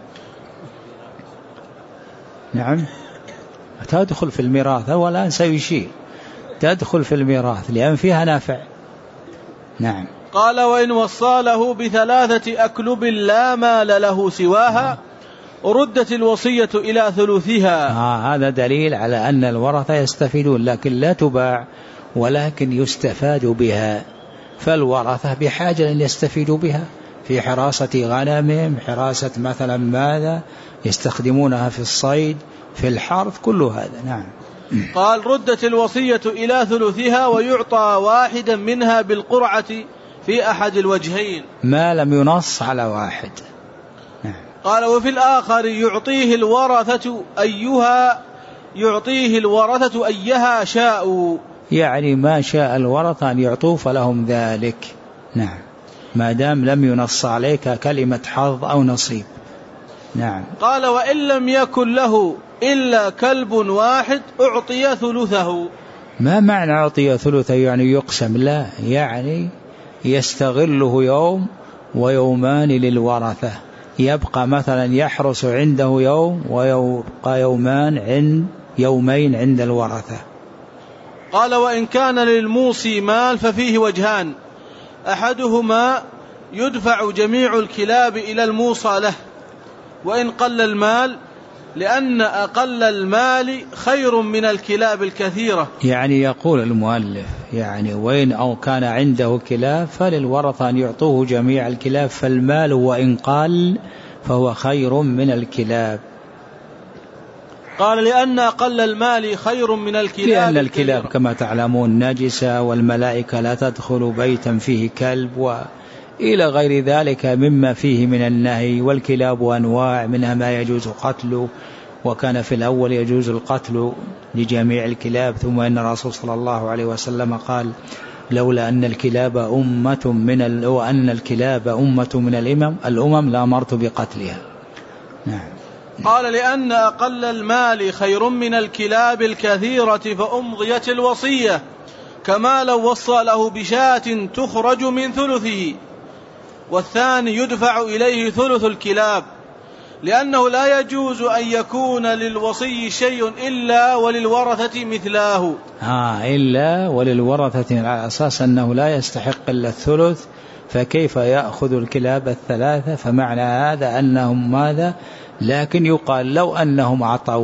نعم. تدخل في الميراث، ولا سيشير تدخل في الميراث لأن فيها نافع. نعم. قال: وإن وصى له بثلاثة أكلب لا مال له سواها ردت الوصية إلى ثلثها. آه هذا دليل على أن الورثة يستفيدون، لكن لا تباع ولكن يستفاد بها، فالورثة بحاجة أن يستفيدوا بها في حراسة غنمهم، حراسة مثلا ماذا يستخدمونها في الصيد، في الحرث، كل هذا. نعم. قال: ردت الوصية إلى ثلثها ويعطى واحدا منها بالقرعة في أحد الوجهين ما لم ينص على واحد. نعم. قال: وفي الآخر يعطيه الورثة أيها يعطيه الورثة أيها شاءوا، يعني ما شاء الورثة أن يعطوا فلهم ذلك. نعم. ما دام لم ينص عليك كلمة حظ أو نصيب. نعم. قال: وإن لم يكن له إلا كلب واحد أعطي ثلثه. ما معنى أعطي ثلثه؟ يعني يقسم؟ لا، يعني يستغله يوم ويومان للورثة، يبقى مثلا يحرس عنده يوم ويبقى يومان عند يومين عند الورثة. قال: وإن كان للموصي مال ففيه وجهان، أحدهما يدفع جميع الكلاب إلى الموصى له وإن قل المال، لأن أقل المال خير من الكلاب الكثيرة. يعني يقول المؤلف يعني وإن أو كان عنده كلاب فللورثة أن يعطوه جميع الكلاب، فالمال وإن قل فهو خير من الكلاب. قال: لأن أقل المال خير من الكلاب، لأن الكلاب كما تعلمون نجسة، والملائكة لا تدخل بيتا فيه كلب، وإلى غير ذلك مما فيه من النهي. والكلاب أنواع، منها ما يجوز قتله، وكان في الأول يجوز القتل لجميع الكلاب، ثم إن الرسول صلى الله عليه وسلم قال: لولا أن الكلاب أمة من ال... وأن الكلاب أمة من الأمم الأمم لأمرت بقتلها. نعم. قال: لأن أقل المال خير من الكلاب الكثيرة فأمضيت الوصية، كما لو وصى له بشاة تخرج من ثلثه. والثاني يدفع إليه ثلث الكلاب، لأنه لا يجوز أن يكون للوصي شيء إلا وللورثة مثله. آه إلا وللورثة، على أساس أنه لا يستحق إلا الثلث، فكيف يأخذ الكلاب الثلاثة؟ فمعنى هذا أنهم ماذا؟ لكن يقال لو أنهم أعطوه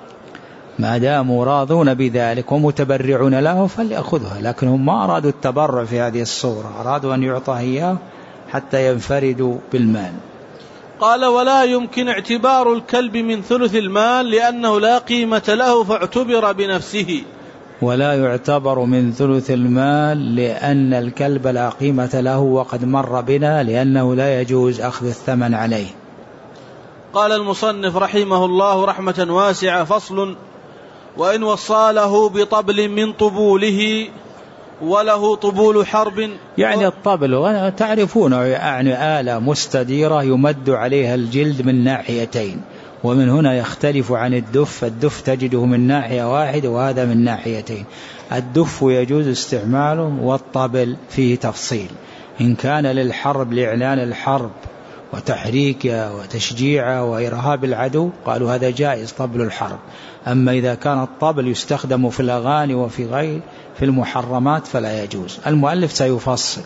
ما داموا راضون بذلك ومتبرعون له فليأخذها، لكن هم ما أرادوا التبرع في هذه الصورة، أرادوا أن يعطى إياه حتى ينفردوا بالمال. قال: ولا يمكن اعتبار الكلب من ثلث المال، لأنه لا قيمة له فاعتبر بنفسه. ولا يعتبر من ثلث المال لأن الكلب لا قيمة له، وقد مر بنا، لأنه لا يجوز أخذ الثمن عليه. قال المصنف رحمه الله رحمة واسعة: فصل: وإن وصاله بطبل من طبوله وله طبول حرب. يعني الطبل تعرفونه يعني آلة مستديرة يمد عليها الجلد من ناحيتين، ومن هنا يختلف عن الدف. الدف تجده من ناحية واحدة وهذا من ناحيتين. الدف يجوز استعماله، والطبل فيه تفصيل. إن كان للحرب لإعلان الحرب وتحريكها وتشجيعها وإرهاب العدو قالوا هذا جائز طبل الحرب. أما إذا كان الطبل يستخدم في الأغاني وفي غير في المحرمات فلا يجوز. المؤلف سيفصل.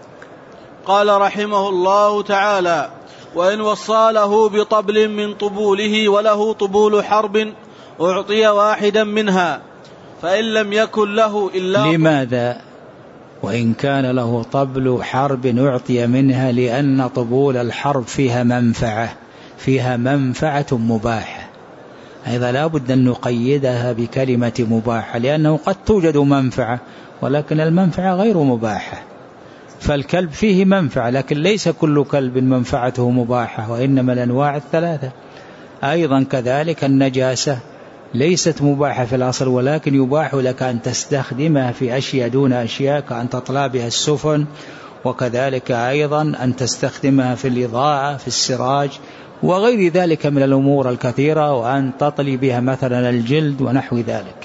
قال رحمه الله تعالى: وإن وصاله بطبل من طبوله وله طبول حرب أعطي واحدا منها، فإن لم يكن له إلا. لماذا وإن كان له طبل حرب أعطي منها؟ لأن طبول الحرب فيها منفعة، فيها منفعة مباحة. أيضا لا بد أن نقيدها بكلمة مباحة، لأنه قد توجد منفعة ولكن المنفعة غير مباحة. فالكلب فيه منفعة، لكن ليس كل كلب منفعته مباحة، وإنما الأنواع الثلاثة. أيضا كذلك النجاسة ليست مباحة في الأصل، ولكن يباح لك أن تستخدمها في أشياء دون أشياء، كأن تطلع بها السفن، وكذلك أيضا أن تستخدمها في الإضاءة في السراج وغير ذلك من الأمور الكثيرة، وأن تطلي بها مثلا الجلد ونحو ذلك.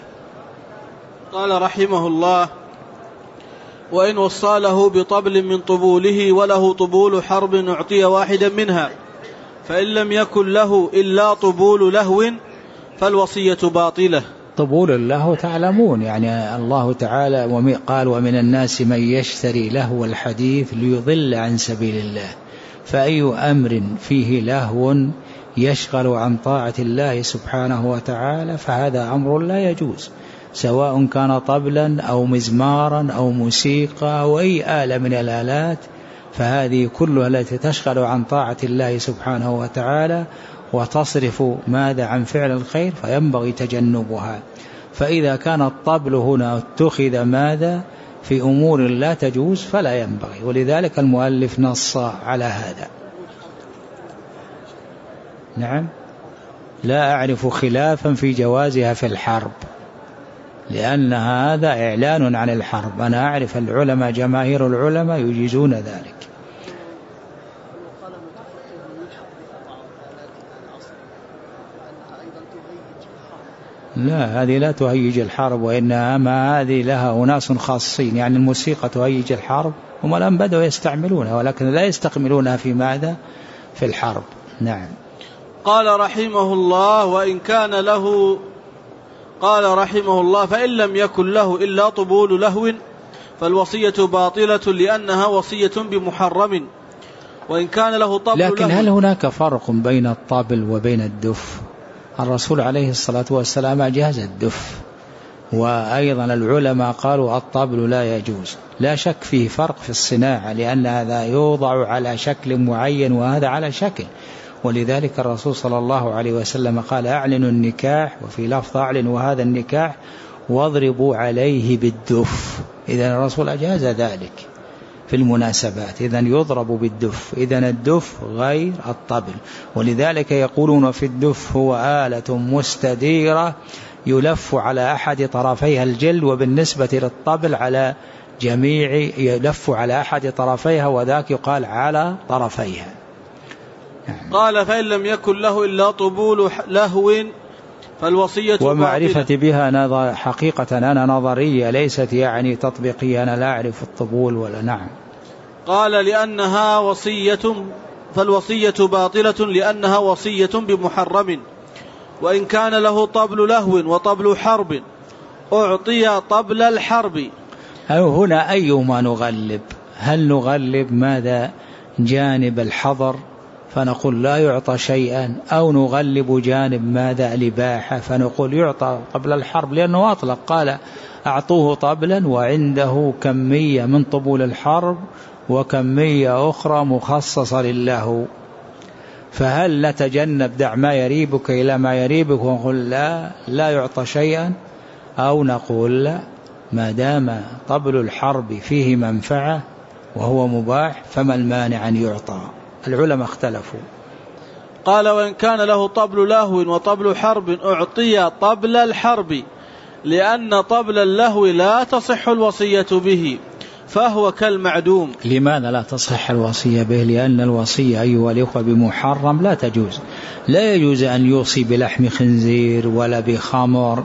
قال رحمه الله: وإن وصاله بطبل من طبوله وله طبول حرب أعطي واحدا منها، فإن لم يكن له إلا طبول لهو فالوصية باطلة. طبول اللهو تعلمون يعني الله تعالى قال: ومن الناس من يشتري لهو الحديث ليضل عن سبيل الله. فأي أمر فيه لهو يشغل عن طاعة الله سبحانه وتعالى فهذا أمر لا يجوز، سواء كان طبلا أو مزمارا أو موسيقى أو أي آلة من الآلات، فهذه كلها التي تشغل عن طاعة الله سبحانه وتعالى وتصرف ماذا عن فعل الخير فينبغي تجنبها. فإذا كان الطبل هنا اتخذ ماذا في أمور لا تجوز فلا ينبغي، ولذلك المؤلف نص على هذا. نعم، لا أعرف خلافا في جوازها في الحرب، لأن هذا إعلان عن الحرب. أنا أعرف العلماء جماهير العلماء يجيزون ذلك. لا، هذه لا تهيج الحرب، وإنما هذه لها أناس خاصين، يعني الموسيقى تهيج الحرب، هم الآن بدأوا يستعملونها ولكن لا يستعملونها في ماذا؟ في الحرب. نعم. قال رحمه الله: وإن كان له قال رحمه الله: فإن لم يكن له إلا طبول لهو فالوصية باطلة لأنها وصية بمحرم، وإن كان له طبل. لكن هل هناك فرق بين الطبل وبين الدف؟ الرسول عليه الصلاة والسلام أجاز الدف، وأيضا العلماء قالوا الطبل لا يجوز. لا شك فيه فرق في الصناعة، لأن هذا يوضع على شكل معين وهذا على شكل، ولذلك الرسول صلى الله عليه وسلم قال: أعلنوا النكاح، وفي لفظ أعلنوا هذا النكاح واضربوا عليه بالدف. إذن الرسول أجاز ذلك في المناسبات، إذن يضرب بالدف، إذن الدف غير الطبل. ولذلك يقولون في الدف هو آلة مستديرة يلف على أحد طرفيها الجلد، وبالنسبة للطبل على جميع يلف على أحد طرفيها، وذاك يقال على طرفيها. قال: فإن لم يكن له إلا طبول لهو فالوصية ومعرفة باطلة. بها نظر حقيقة أنا نظرية ليست يعني تطبيقية، أنا لا أعرف الطبول ولا. نعم. قال: لأنها وصية فالوصية باطلة لأنها وصية بمحرم، وإن كان له طبل لهو وطبل حرب أعطي طبل الحرب. هنا أيما نغلب؟ هل نغلب ماذا جانب الحظر فنقول لا يعطى شيئا، أو نغلب جانب ماذا الإباحة فنقول يعطى طبل الحرب؟ لأنه أطلق، قال: أعطوه طبلا وعنده كمية من طبول الحرب وكمية أخرى مخصصة لله، فهل نتجنب دع ما يريبك إلى ما يريبك ونقول لا لا يعطى شيئا، أو نقول لا ما دام طبل الحرب فيه منفعة وهو مباح فما المانع أن يعطى؟ العلماء اختلفوا. قال: وإن كان له طبل لهو وطبل حرب أعطي طبل الحرب لأن طبل اللهو لا تصح الوصية به فهو كالمعدوم. لماذا لا تصح الوصية به؟ لأن الوصية أيها الأخوة بمحرم لا تجوز. لا يجوز أن يوصي بلحم خنزير ولا بخمر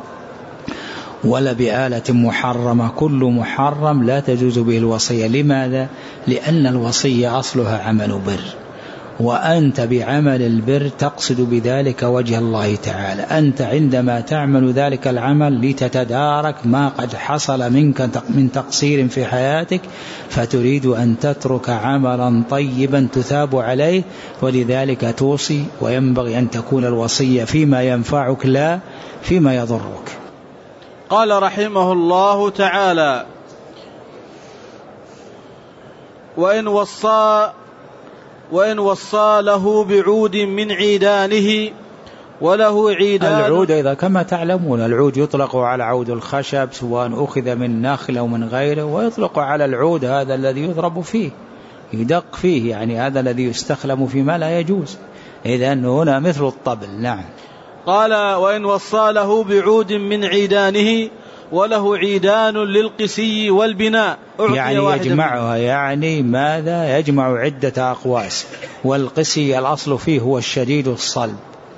ولا بآلة محرمة، كل محرم لا تجوز به الوصية. لماذا؟ لأن الوصية أصلها عمل بر، وأنت بعمل البر تقصد بذلك وجه الله تعالى. أنت عندما تعمل ذلك العمل لتتدارك ما قد حصل منك من تقصير في حياتك، فتريد أن تترك عملا طيبا تثاب عليه، ولذلك توصي. وينبغي أن تكون الوصية فيما ينفعك لا فيما يضرك. قال رحمه الله تعالى: وإن وصى وإن وصى له بعود من عيدانه وله عيدان. العود إذا كما تعلمون العود يطلق على عود الخشب سواء أخذ من نخل أو من غيره، ويطلق على العود هذا الذي يضرب فيه يدق فيه، يعني هذا الذي يستخلم فيما لا يجوز. إذن هنا مثل الطبل. نعم. قال: وإن وصى له بعود من عيدانه وله عيدان للقسي والبناء يعني يجمعها، يعني ماذا؟ يجمع عدة أقواس، والقسي الأصل فيه هو الشديد الصلب.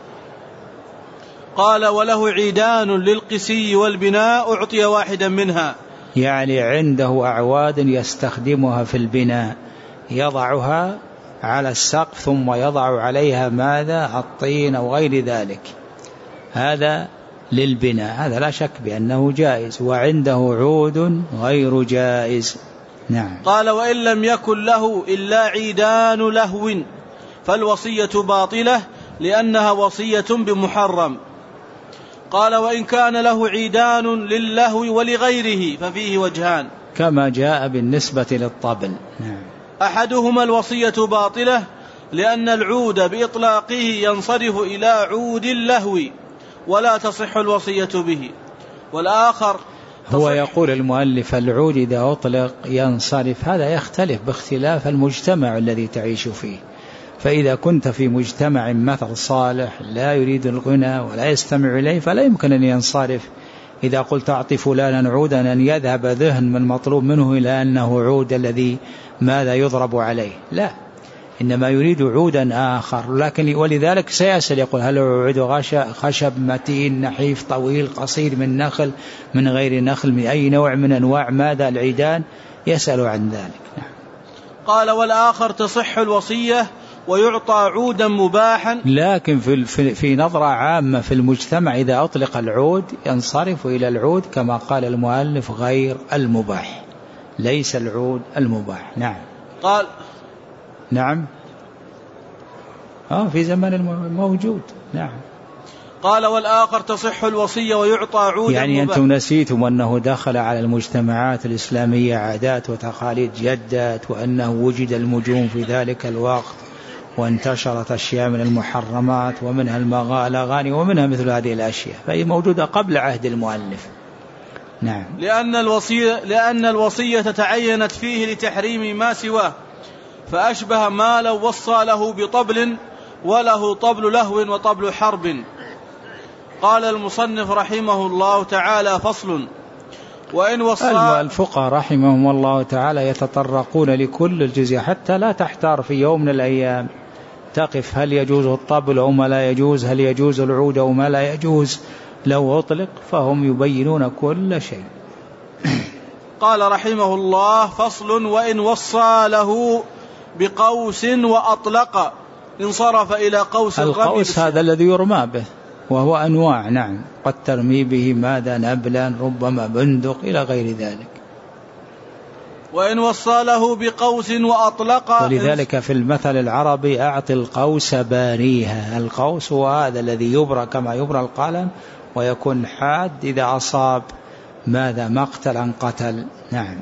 قال: وله عيدان للقسي والبناء أعطي واحدا منها، يعني عنده أعواد يستخدمها في البناء، يضعها على السقف ثم يضع عليها ماذا؟ الطين أو غير ذلك، هذا للبناء، هذا لا شك بأنه جائز. وعنده عود غير جائز. نعم. قال: وإن لم يكن له إلا عيدان لهو فالوصية باطلة لأنها وصية بمحرم. قال: وإن كان له عيدان للهو ولغيره ففيه وجهان كما جاء بالنسبة للطبل. نعم. أحدهما الوصية باطلة لأن العود بإطلاقه ينصرف إلى عود اللهو ولا تصح الوصية به، والآخر هو يقول المؤلف العود إذا أطلق ينصرف، هذا يختلف باختلاف المجتمع الذي تعيش فيه. فإذا كنت في مجتمع مثل صالح لا يريد الغنى ولا يستمع إليه فلا يمكن أن ينصرف. إذا قلت أعطي فلانا عودا أن يذهب ذهن من مطلوب منه إلى أنه عود الذي ماذا يضرب عليه، لا، إنما يريد عودا آخر. لكن ولذلك سيسأل يقول: هل عود خشب متين نحيف طويل قصير من نخل من غير نخل من أي نوع من أنواع ماذا العيدان؟ يسأل عن ذلك. نعم. قال: والآخر تصح الوصية ويعطى عودا مباحا. لكن في, في نظرة عامة في المجتمع إذا أطلق العود ينصرف إلى العود كما قال المؤلف غير المباح، ليس العود المباح. نعم. قال نعم آه في زمن الموجود. نعم. قال والآخر تصح الوصية ويعطى عودا يعني مباح. أنتم نسيتم أنه دخل على المجتمعات الإسلامية عادات وتقاليد جدت، وأنه وجد المجون في ذلك الوقت، وانتشرت أشياء من المحرمات ومنها الأغاني ومنها مثل هذه الأشياء، فهي موجودة قبل عهد المؤلف. نعم. لأن الوصية, لأن الوصية تعينت فيه لتحريم ما سواه، فأشبه ما لو وصى له بطبل وله طبل لهو وطبل حرب. قال المصنف رحمه الله تعالى فصل. وإن وصى الفقهاء رحمهم الله تعالى يتطرقون لكل الجزية حتى لا تحتار في يوم من الأيام تقف هل يجوز الطبل أو ما لا يجوز، هل يجوز العود أو ما لا يجوز لو أطلق، فهم يبينون كل شيء. قال رحمه الله فصل. وإن وصى له بقوس وأطلق انصرف إلى قوس الرمي. القوس هذا الذي يرمى به وهو أنواع. نعم. قد ترمي به ماذا نبلا ربما بندق إلى غير ذلك. وإن وصى له بقوس وأطلق. ولذلك في المثل العربي أعطي القوس باريها. القوس هو هذا الذي يبرى كما يبرى القلم ويكون حاد إذا أصاب ماذا مقتلا قتل. نعم.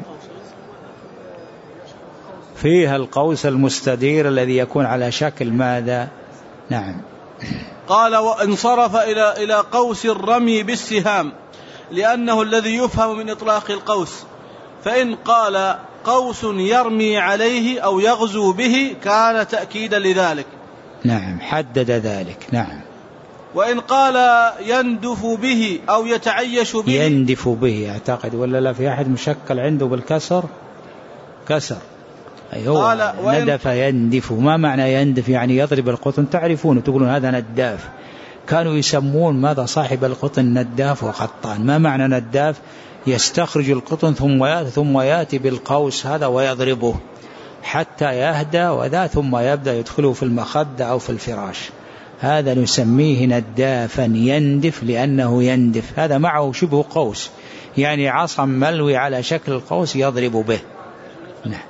فيها القوس المستدير الذي يكون على شكل ماذا. نعم. قال وانصرف إلى إلى قوس الرمي بالسهام لأنه الذي يفهم من إطلاق القوس، فإن قال قوس يرمي عليه أو يغزو به كان تأكيدا لذلك. نعم. حدد ذلك. نعم. وإن قال يندف به أو يتعيش به. يندف به أعتقد ولا لا، في أحد مشكل عنده بالكسر كسر. أيوة. ندف يندف. ما معنى يندف؟ يعني يضرب القطن. تعرفون تقولون هذا نداف. كانوا يسمون ماذا صاحب القطن نداف وقطان. ما معنى نداف؟ يستخرج القطن ثم يأتي, ثم يأتي بالقوس هذا ويضربه حتى يهدى وذا ثم يبدأ يدخله في المخدة أو في الفراش. هذا نسميه ندافا يندف لأنه يندف. هذا معه شبه قوس يعني عصا ملوي على شكل القوس يضرب به. نعم.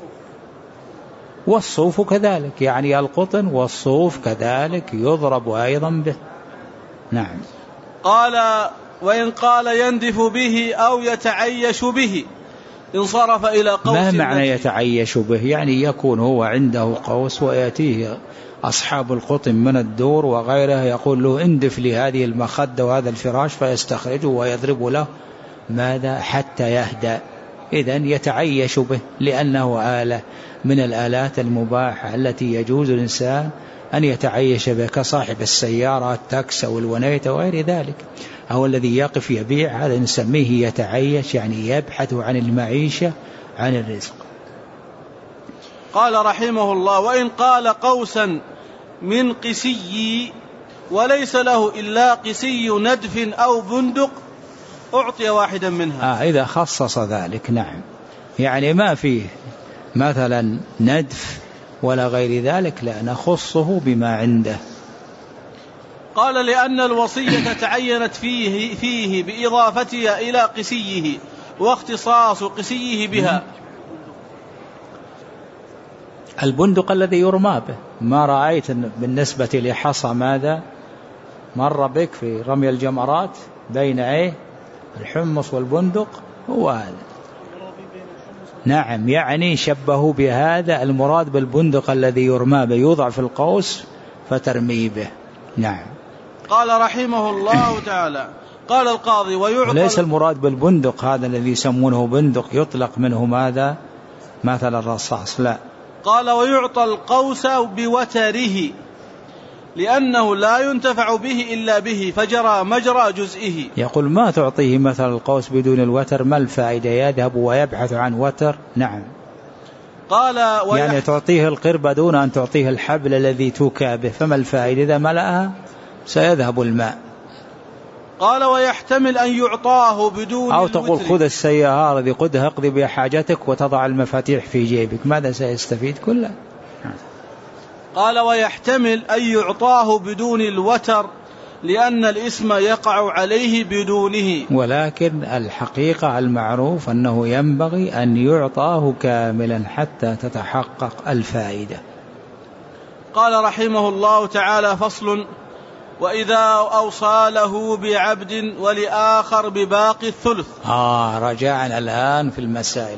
والصوف كذلك يعني القطن والصوف كذلك يضرب أيضا به. نعم. قال وإن قال يندف به أو يتعيش به انصرف إلى قوس. ما معنى يتعيش به؟ يعني يكون هو عنده قوس ويأتيه أصحاب القطن من الدور وغيره يقول له اندف لي هذه المخدة وهذا الفراش فيستخرجه ويضرب له ماذا حتى يهدى. إذن يتعيش به لأنه آلة من الآلات المباحة التي يجوز الإنسان أن يتعيش به كصاحب السيارة التاكس أو الونيت وغير ذلك، أو الذي يقف يبيع هذا نسميه يتعيش يعني يبحث عن المعيشة عن الرزق. قال رحمه الله وإن قال قوسا من قسي وليس له إلا قسي ندف أو بندق أعطي واحدا منها. آه إذا خصص ذلك. نعم. يعني ما فيه مثلا ندف ولا غير ذلك لا نخصه بما عنده. قال لأن الوصية تعينت فيه, فيه بإضافتها إلى قسيه واختصاص قسيه بها. البندق الذي يرمى به. ما رأيت بالنسبة لحصى ماذا مر بك في رمي الجمرات بين ايه الحمص والبندق هو هذا. نعم. يعني شبهوا بهذا المراد بالبندق الذي يرمى به يوضع في القوس فترمي به. نعم. قال رحمه الله تعالى قال القاضي ويعطى. ليس المراد بالبندق هذا الذي يسمونه بندق يطلق منه ماذا مثل الرصاص لا. قال ويعطى القوس بوتره لأنه لا ينتفع به إلا به فجرى مجرى جزئه. يقول ما تعطيه مثل القوس بدون الوتر ما الفائدة؟ يذهب ويبحث عن وتر. نعم. قال ويح... يعني تعطيه القربة دون أن تعطيه الحبل الذي توكى به فما الفائدة؟ إذا ملأها سيذهب الماء. قال ويحتمل أن يعطاه بدون أو الوتر. تقول خذ السيارة الذي قدها اقضي بها حاجتك وتضع المفاتيح في جيبك ماذا سيستفيد كله؟ قال ويحتمل أن يعطاه بدون الوتر لأن الاسم يقع عليه بدونه، ولكن الحقيقة المعروف أنه ينبغي أن يعطاه كاملا حتى تتحقق الفائدة. قال رحمه الله تعالى: فصل: وإذا أوصى له بعبد ولآخر بباقي الثلث. آه رجعنا الآن في المسائل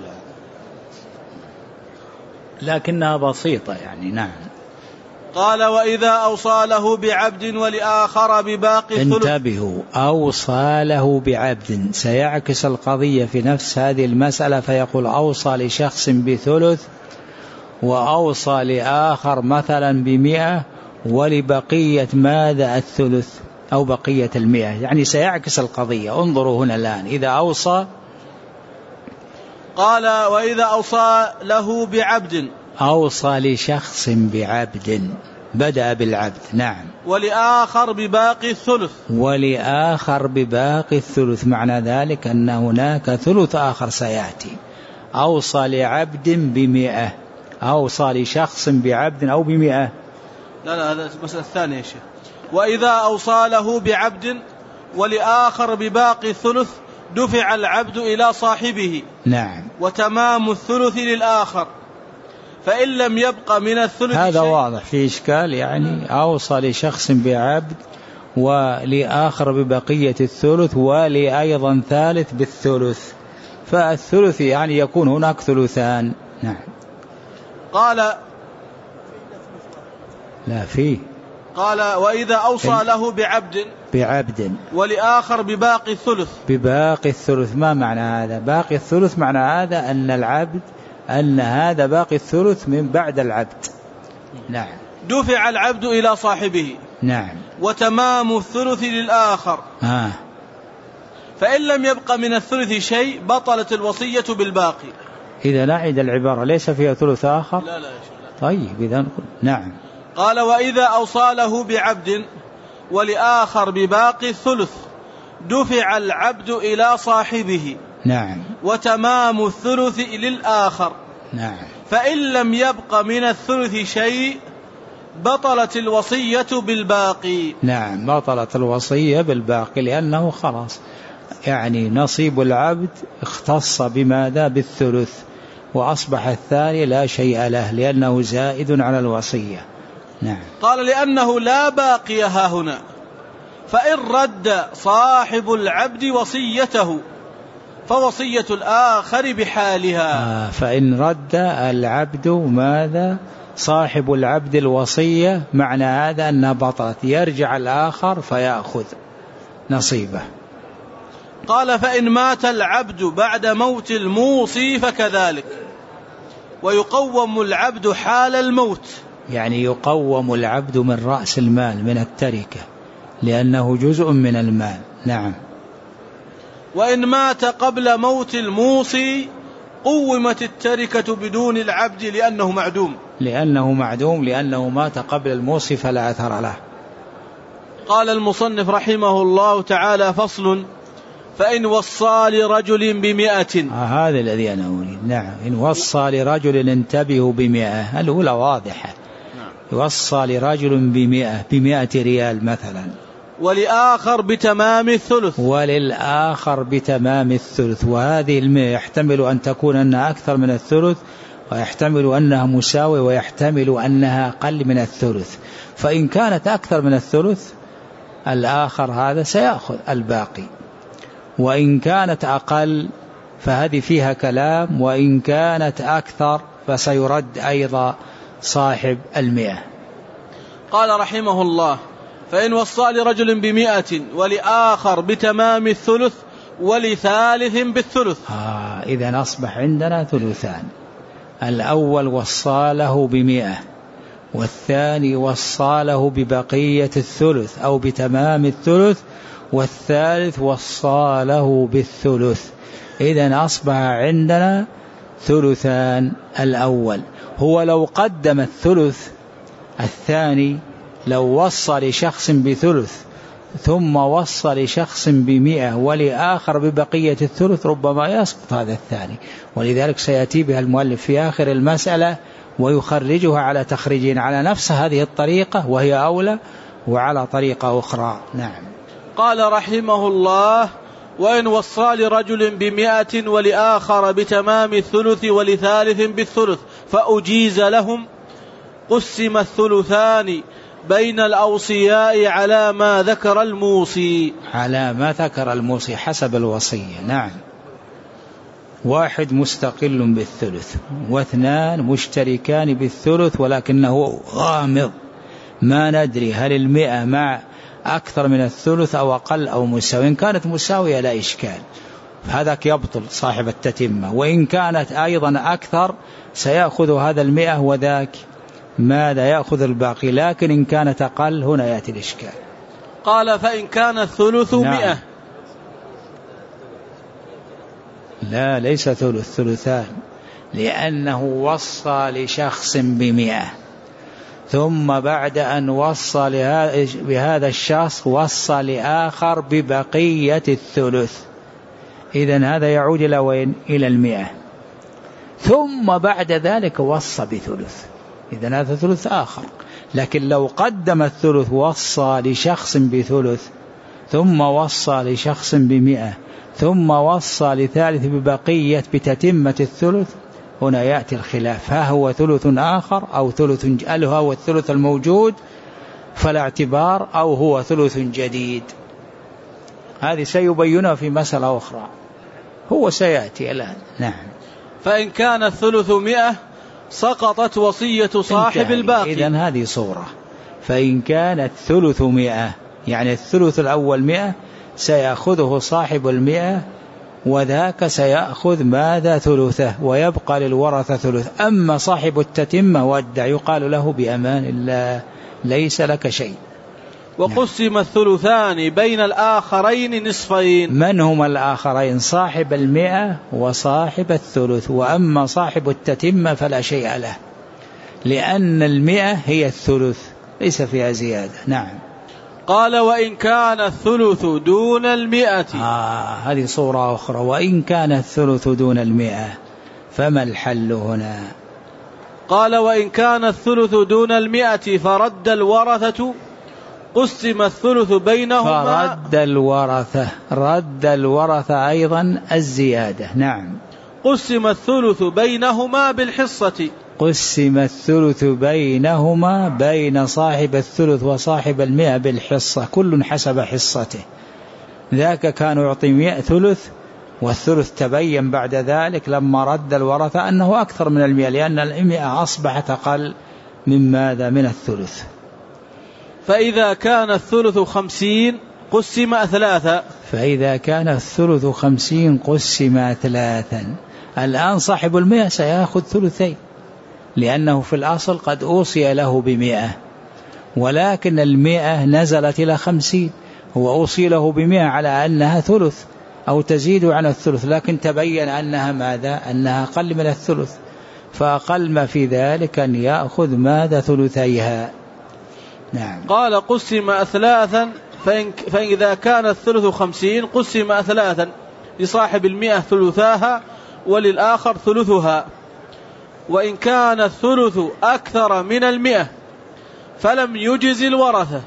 لكنها بسيطة يعني. نعم. قال: وإذا أوصى له بعبد ولآخر بباقي الثلث. انتبهوا، أوصى له بعبد سيعكس القضية في نفس هذه المسألة، فيقول أوصى لشخص بثلث وأوصى لآخر مثلا بمئة ولبقية ماذا الثلث أو بقية المئة، يعني سيعكس القضية. انظروا هنا الآن، إذا أوصى قال: وإذا أوصى له بعبد، أوصى لشخص بعبد، بدأ بالعبد. نعم. ولآخر بباقي الثلث، ولآخر بباقي الثلث، معنى ذلك أن هناك ثلث آخر سيأتي. أوصى لعبد بمئة، أوصى لشخص بعبد أو بمئة. لا لا هذا المسألة الثانية يا شيخ. وإذا أوصى له بعبد ولآخر بباقي الثلث دفع العبد إلى صاحبه. نعم. وتمام الثلث للآخر، فإن لم يبق من الثلث هذا شيء. واضح في إشكال يعني. أوصى لشخص بعبد ولآخر ببقية الثلث ولأيضا ثالث بالثلث، فالثلث يعني يكون هناك ثلثان. نعم. قال لا فيه. قال: وإذا أوصى له بعبد بعبد ولآخر بباقي الثلث. بباقي الثلث، ما معنى هذا؟ باقي الثلث معنى هذا أن العبد أن هذا باقي الثلث من بعد العبد. نعم. دفع العبد إلى صاحبه. نعم. وتمام الثلث للآخر. آه. فإن لم يبق من الثلث شيء بطلت الوصية بالباقي. إذا نعيد العبارة، ليس فيها ثلث آخر. لا لا يا شيخ. طيب إذا. نعم. قال: وإذا أوصى له بعبد ولآخر بباقي الثلث دفع العبد إلى صاحبه. نعم. وتمام الثلث للآخر. نعم. فإن لم يبق من الثلث شيء بطلت الوصية بالباقي. نعم، بطلت الوصية بالباقي، لأنه خلاص يعني نصيب العبد اختص بماذا؟ بالثلث، وأصبح الثاني لا شيء له لأنه زائد على الوصية. نعم. قال: لأنه لا باقي ها هنا، فإن رد صاحب العبد وصيته فوصية الآخر بحالها. آه فإن رد العبد ماذا؟ صاحب العبد الوصية، معنى هذا أنها بطلت، يرجع الآخر فيأخذ نصيبه. قال: فإن مات العبد بعد موت الموصي فكذلك، ويقوم العبد حال الموت. يعني يقوم العبد من رأس المال من التركة لأنه جزء من المال. نعم. وإن مات قبل موت الموصي قومت التركة بدون العبد لأنه معدوم. لأنه معدوم لأنه مات قبل الموصي فلا أثر له. قال المصنف رحمه الله تعالى: فصل: فإن وصى لرجل بمئة. آه هذا الذي أنا أريد. نعم. إن وصى لرجل انتبهوا بمئة، الأولى واضحة. نعم. وصى لرجل بمئة بمئة ريال مثلا، ولآخر بتمام الثلث، وللآخر بتمام الثلث، وهذه المئة يحتمل أن تكون أنها أكثر من الثلث، ويحتمل أنها مساوية، ويحتمل أنها أقل من الثلث. فإن كانت أكثر من الثلث الآخر هذا سيأخذ الباقي، وإن كانت أقل فهذه فيها كلام، وإن كانت أكثر فسيرد أيضا صاحب المئة. قال رحمه الله: فإن وصى لرجل بمئة ولآخر بتمام الثلث ولثالث بالثلث. آه إذن أصبح عندنا ثلثان، الأول وصى له بمئة، والثاني وصى له ببقية الثلث أو بتمام الثلث، والثالث وصى له بالثلث. إذن أصبح عندنا ثلثان. الأول هو لو قدم الثلث الثاني، لو وصى لشخص بثلث ثم وصى لشخص بمئة ولآخر ببقية الثلث ربما يسقط هذا الثاني، ولذلك سيأتي بها المؤلف في آخر المسألة: ويخرجها على تخريجين على نفس هذه الطريقة وهي أولى وعلى طريقة أخرى. نعم. قال رحمه الله: وإن وصى لرجل بمئة ولآخر بتمام الثلث ولثالث بالثلث فأجيز لهم قسم الثلثان بين الأوصياء على ما ذكر الموصي على ما ذكر الموصي حسب الوصية. نعم. واحد مستقل بالثلث واثنان مشتركان بالثلث ولكنه غامض، ما ندري هل المئة مع أكثر من الثلث أو أقل أو مساوي. إن كانت مساوية لا إشكال، هذاك يبطل صاحب التتمة، وإن كانت أيضا أكثر سيأخذ هذا المئة وذاك ماذا يأخذ الباقي، لكن إن كانت أقل هنا يأتي الإشكال. قال: فإن كان الثلث نعم. مئة. لا، ليس ثلث، ثلثان، لأنه وصى لشخص بمئة ثم بعد أن وصى بهذا الشخص وصى لآخر ببقية الثلث، إذن هذا يعود إلى وين؟ إلى المئة، ثم بعد ذلك وصى بثلث، إذن هذا ثلث آخر. لكن لو قدم الثلث وصى لشخص بثلث ثم وصى لشخص بمئة ثم وصى لثالث ببقية بتتمة الثلث، هنا يأتي الخلاف، ها هو ثلث آخر أو ثلث، هل هو الثلث الموجود فلا اعتبار أو هو ثلث جديد؟ هذه سيبينها في مسألة أخرى، هو سيأتي الآن. نعم. فإن كان الثلث مئة سقطت وصية صاحب الباقي. إذن هذه صورة، فإن كان الثلث مئة يعني الثلث الأول مئة سيأخذه صاحب المئة وذاك سيأخذ ماذا؟ ثلثه، ويبقى للورثة ثلث. أما صاحب التتمة ودع يقال له بأمان الله ليس لك شيء. وقسم الثلثان بين الآخرين نصفين. من هما الآخرين؟ صاحب المئة وصاحب الثلث، وأما صاحب التتمة فلا شيء له، لأن المئة هي الثلث ليس فيها زيادة. نعم. قال: وإن كان الثلث دون المئة. آه هذه صورة أخرى. وإن كان الثلث دون المئة فما الحل هنا؟ قال: وإن كان الثلث دون المئة فرد الورثة قسم الثلث بينهما. فرد الورثة، رد الورثة أيضا الزيادة. نعم. قسم الثلث بينهما بالحصة. قسم الثلث بينهما بين صاحب الثلث وصاحب المئة بالحصة، كل حسب حصته. ذاك كانوا يعطي مئة ثلث والثلث تبين بعد ذلك لما رد الورثة أنه أكثر من المئة، لأن المئة أصبحت أقل من ماذا؟ من الثلث. فإذا كان الثلث خمسين قسم ثلاثة. فإذا كان الثلث خمسين قسم ثلاثا. الآن صاحب المئة سيأخذ ثلثين، لأنه في الأصل قد أوصي له بمئة، ولكن المئة نزلت إلى خمسين، هو أوصي له بمئة على أنها ثلث أو تزيد عن الثلث، لكن تبين أنها ماذا؟ أنها أقل من الثلث، فأقل ما في ذلك أن يأخذ ماذا؟ ثلثيها. نعم. قال: قسم ثلاثا. فإن فإذا كان الثلث خمسين قسم ثلاثا، لصاحب المئة ثلثاها وللآخر ثلثها. وإن كان الثلث أكثر من المئة فلم يجز الورثة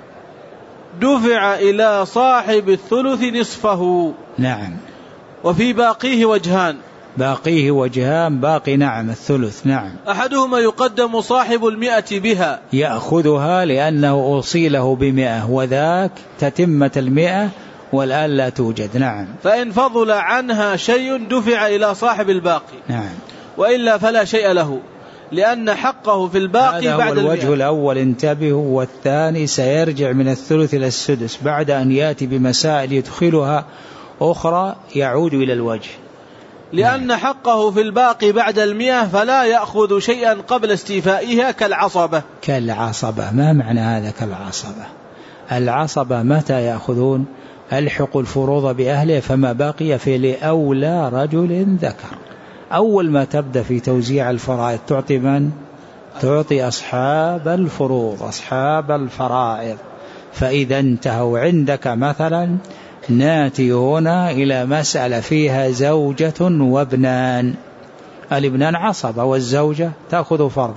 دفع إلى صاحب الثلث نصفه. نعم. وفي باقيه وجهان. باقيه وجهان باقي. نعم. الثلث. نعم. أحدهما يقدم صاحب المئة بها، يأخذها لأنه أوصي له بمئة، وذاك تتمة المئة والآن لا توجد. نعم. فإن فضل عنها شيء دفع إلى صاحب الباقي. نعم. وإلا فلا شيء له، لأن حقه في الباقي هذا بعد هو الوجه المئة. الأول، انتبهوا. والثاني سيرجع من الثلث إلى السدس بعد أن يأتي بمسائل يدخلها أخرى يعود إلى الوجه، لأن نعم. حقه في الباقي بعد المئة فلا يأخذ شيئا قبل استيفائها كالعصبة. كالعصبة. ما معنى هذا كالعصبة؟ العصبة متى يأخذون؟ ألحق الفروض بأهله فما بقي في لأولى رجل ذكر. أول ما تبدأ في توزيع الفرائض تعطي من؟ تعطي أصحاب الفروض، أصحاب الفرائض. فإذا انتهوا عندك مثلا ناتي هنا إلى مسألة فيها زوجة وابنان، الابنان عصبة والزوجة تأخذ فرض،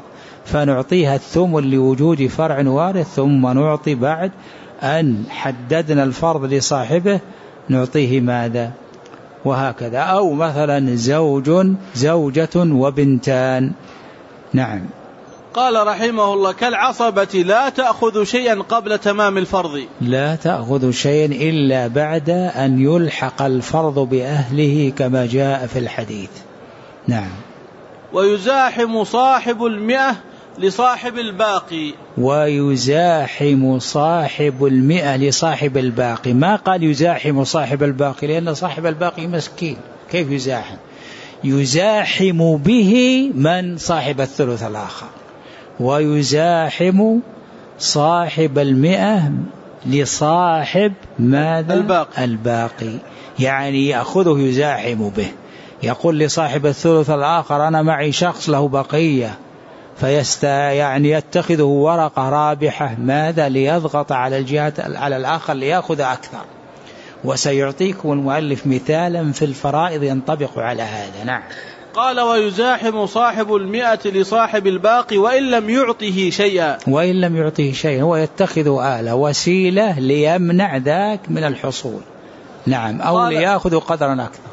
فنعطيها الثمن لوجود فرع وارث، ثم نعطي بعد أن حددنا الفرض لصاحبه نعطيه ماذا، وهكذا. أو مثلا زوج زوجة وبنتان. نعم. قال رحمه الله: كالعصبة لا تأخذ شيئا قبل تمام الفرض. لا تأخذ شيئا إلا بعد أن يلحق الفرض بأهله كما جاء في الحديث. نعم. ويزاحم صاحب المئة لصاحب الباقي. ويزاحم صاحب المئة لصاحب الباقي. ما قال يزاحم صاحب الباقي، لأن صاحب الباقي مسكين، كيف يزاحم؟ يزاحم به من صاحب الثلث الآخر. ويزاحم صاحب المئة لصاحب ماذا؟ الباقي. الباقي، يعني يأخذه يزاحم به. يقول لصاحب الثلث الآخر: أنا معي شخص له بقية، فيست يعني يتخذه ورقة رابحة ماذا؟ ليضغط على الجهة على الآخر ليأخذ أكثر. وسيعطيكم المؤلف مثالا في الفرائض ينطبق على هذا. نعم. قال: ويزاحم صاحب المئة لصاحب الباقي وإن لم يعطه شيئا. وإن لم يعطه شيئا، هو يتخذ آلة وسيلة ليمنع ذاك من الحصول. نعم. أو ليأخذ قدرا أكثر.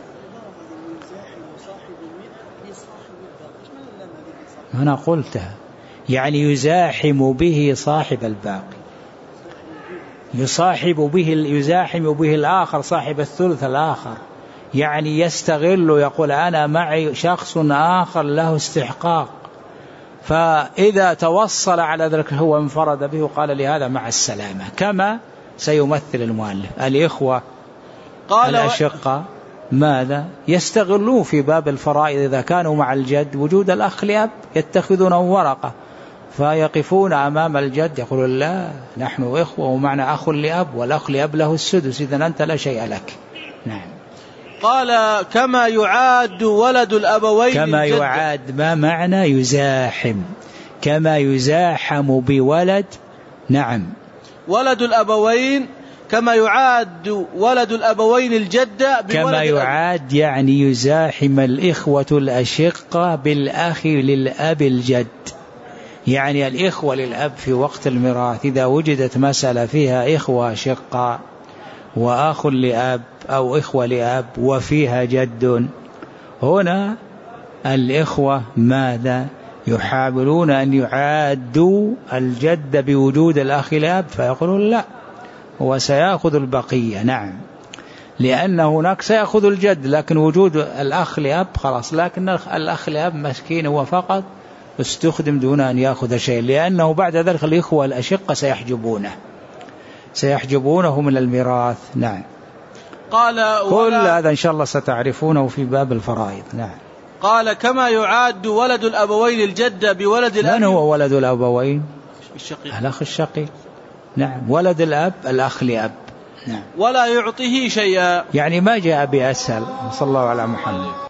أنا قلتها، يعني يزاحم به صاحب الباقي، يصاحب به يزاحم به الآخر صاحب الثلث الآخر، يعني يستغل، يقول أنا معي شخص آخر له استحقاق، فإذا توصل على ذلك هو انفرد به وقال لهذا مع السلامة، كما سيمثل المؤلف. الإخوة الأشقة ماذا يستغلون في باب الفرائض إذا كانوا مع الجد وجود الأخ لأب، يتخذون ورقة فيقفون أمام الجد يقولون: لا، نحن إخوة ومعنا أخ لأب، والأخ لأب له السدس، إذن أنت لا شيء لك. نعم. قال: كما يعاد ولد الأبوين. كما الجد. يعاد ما معنى يزاحم؟ كما يزاحم بولد. نعم. ولد الأبوين كما يعاد ولد الأبوين الجدة بولد كما يعاد الأب. يعني يزاحم الإخوة الأشقة بالأخ للأب الجد، يعني الإخوة للأب في وقت الميراث إذا وجدت مسألة فيها إخوة أشقة وأخ لأب أو إخوة لأب وفيها جد، هنا الإخوة ماذا؟ يحاولون أن يعادوا الجد بوجود الأخ لأب، فيقولون: لا، هو سيأخذ البقية. نعم. لأن هناك سيأخذ الجد، لكن وجود الأخ لأب خلاص، لكن الأخ لأب مسكين هو فقط استخدم دون أن يأخذ شيء، لأنه بعد ذلك الإخوة الأشقة سيحجبونه سيحجبونه من الميراث. نعم. قال: كل هذا إن شاء الله ستعرفونه في باب الفرائض. نعم. قال: كما يعاد ولد الأبوين الجدة بولد الأب. من هو ولد الأبوين؟ الشقيق. الأخ الشقيق. نعم. ولد الأب الأخ لأب. نعم. ولا يعطيه شيئا، يعني ما جاء بأسهل. صلى الله على محمد.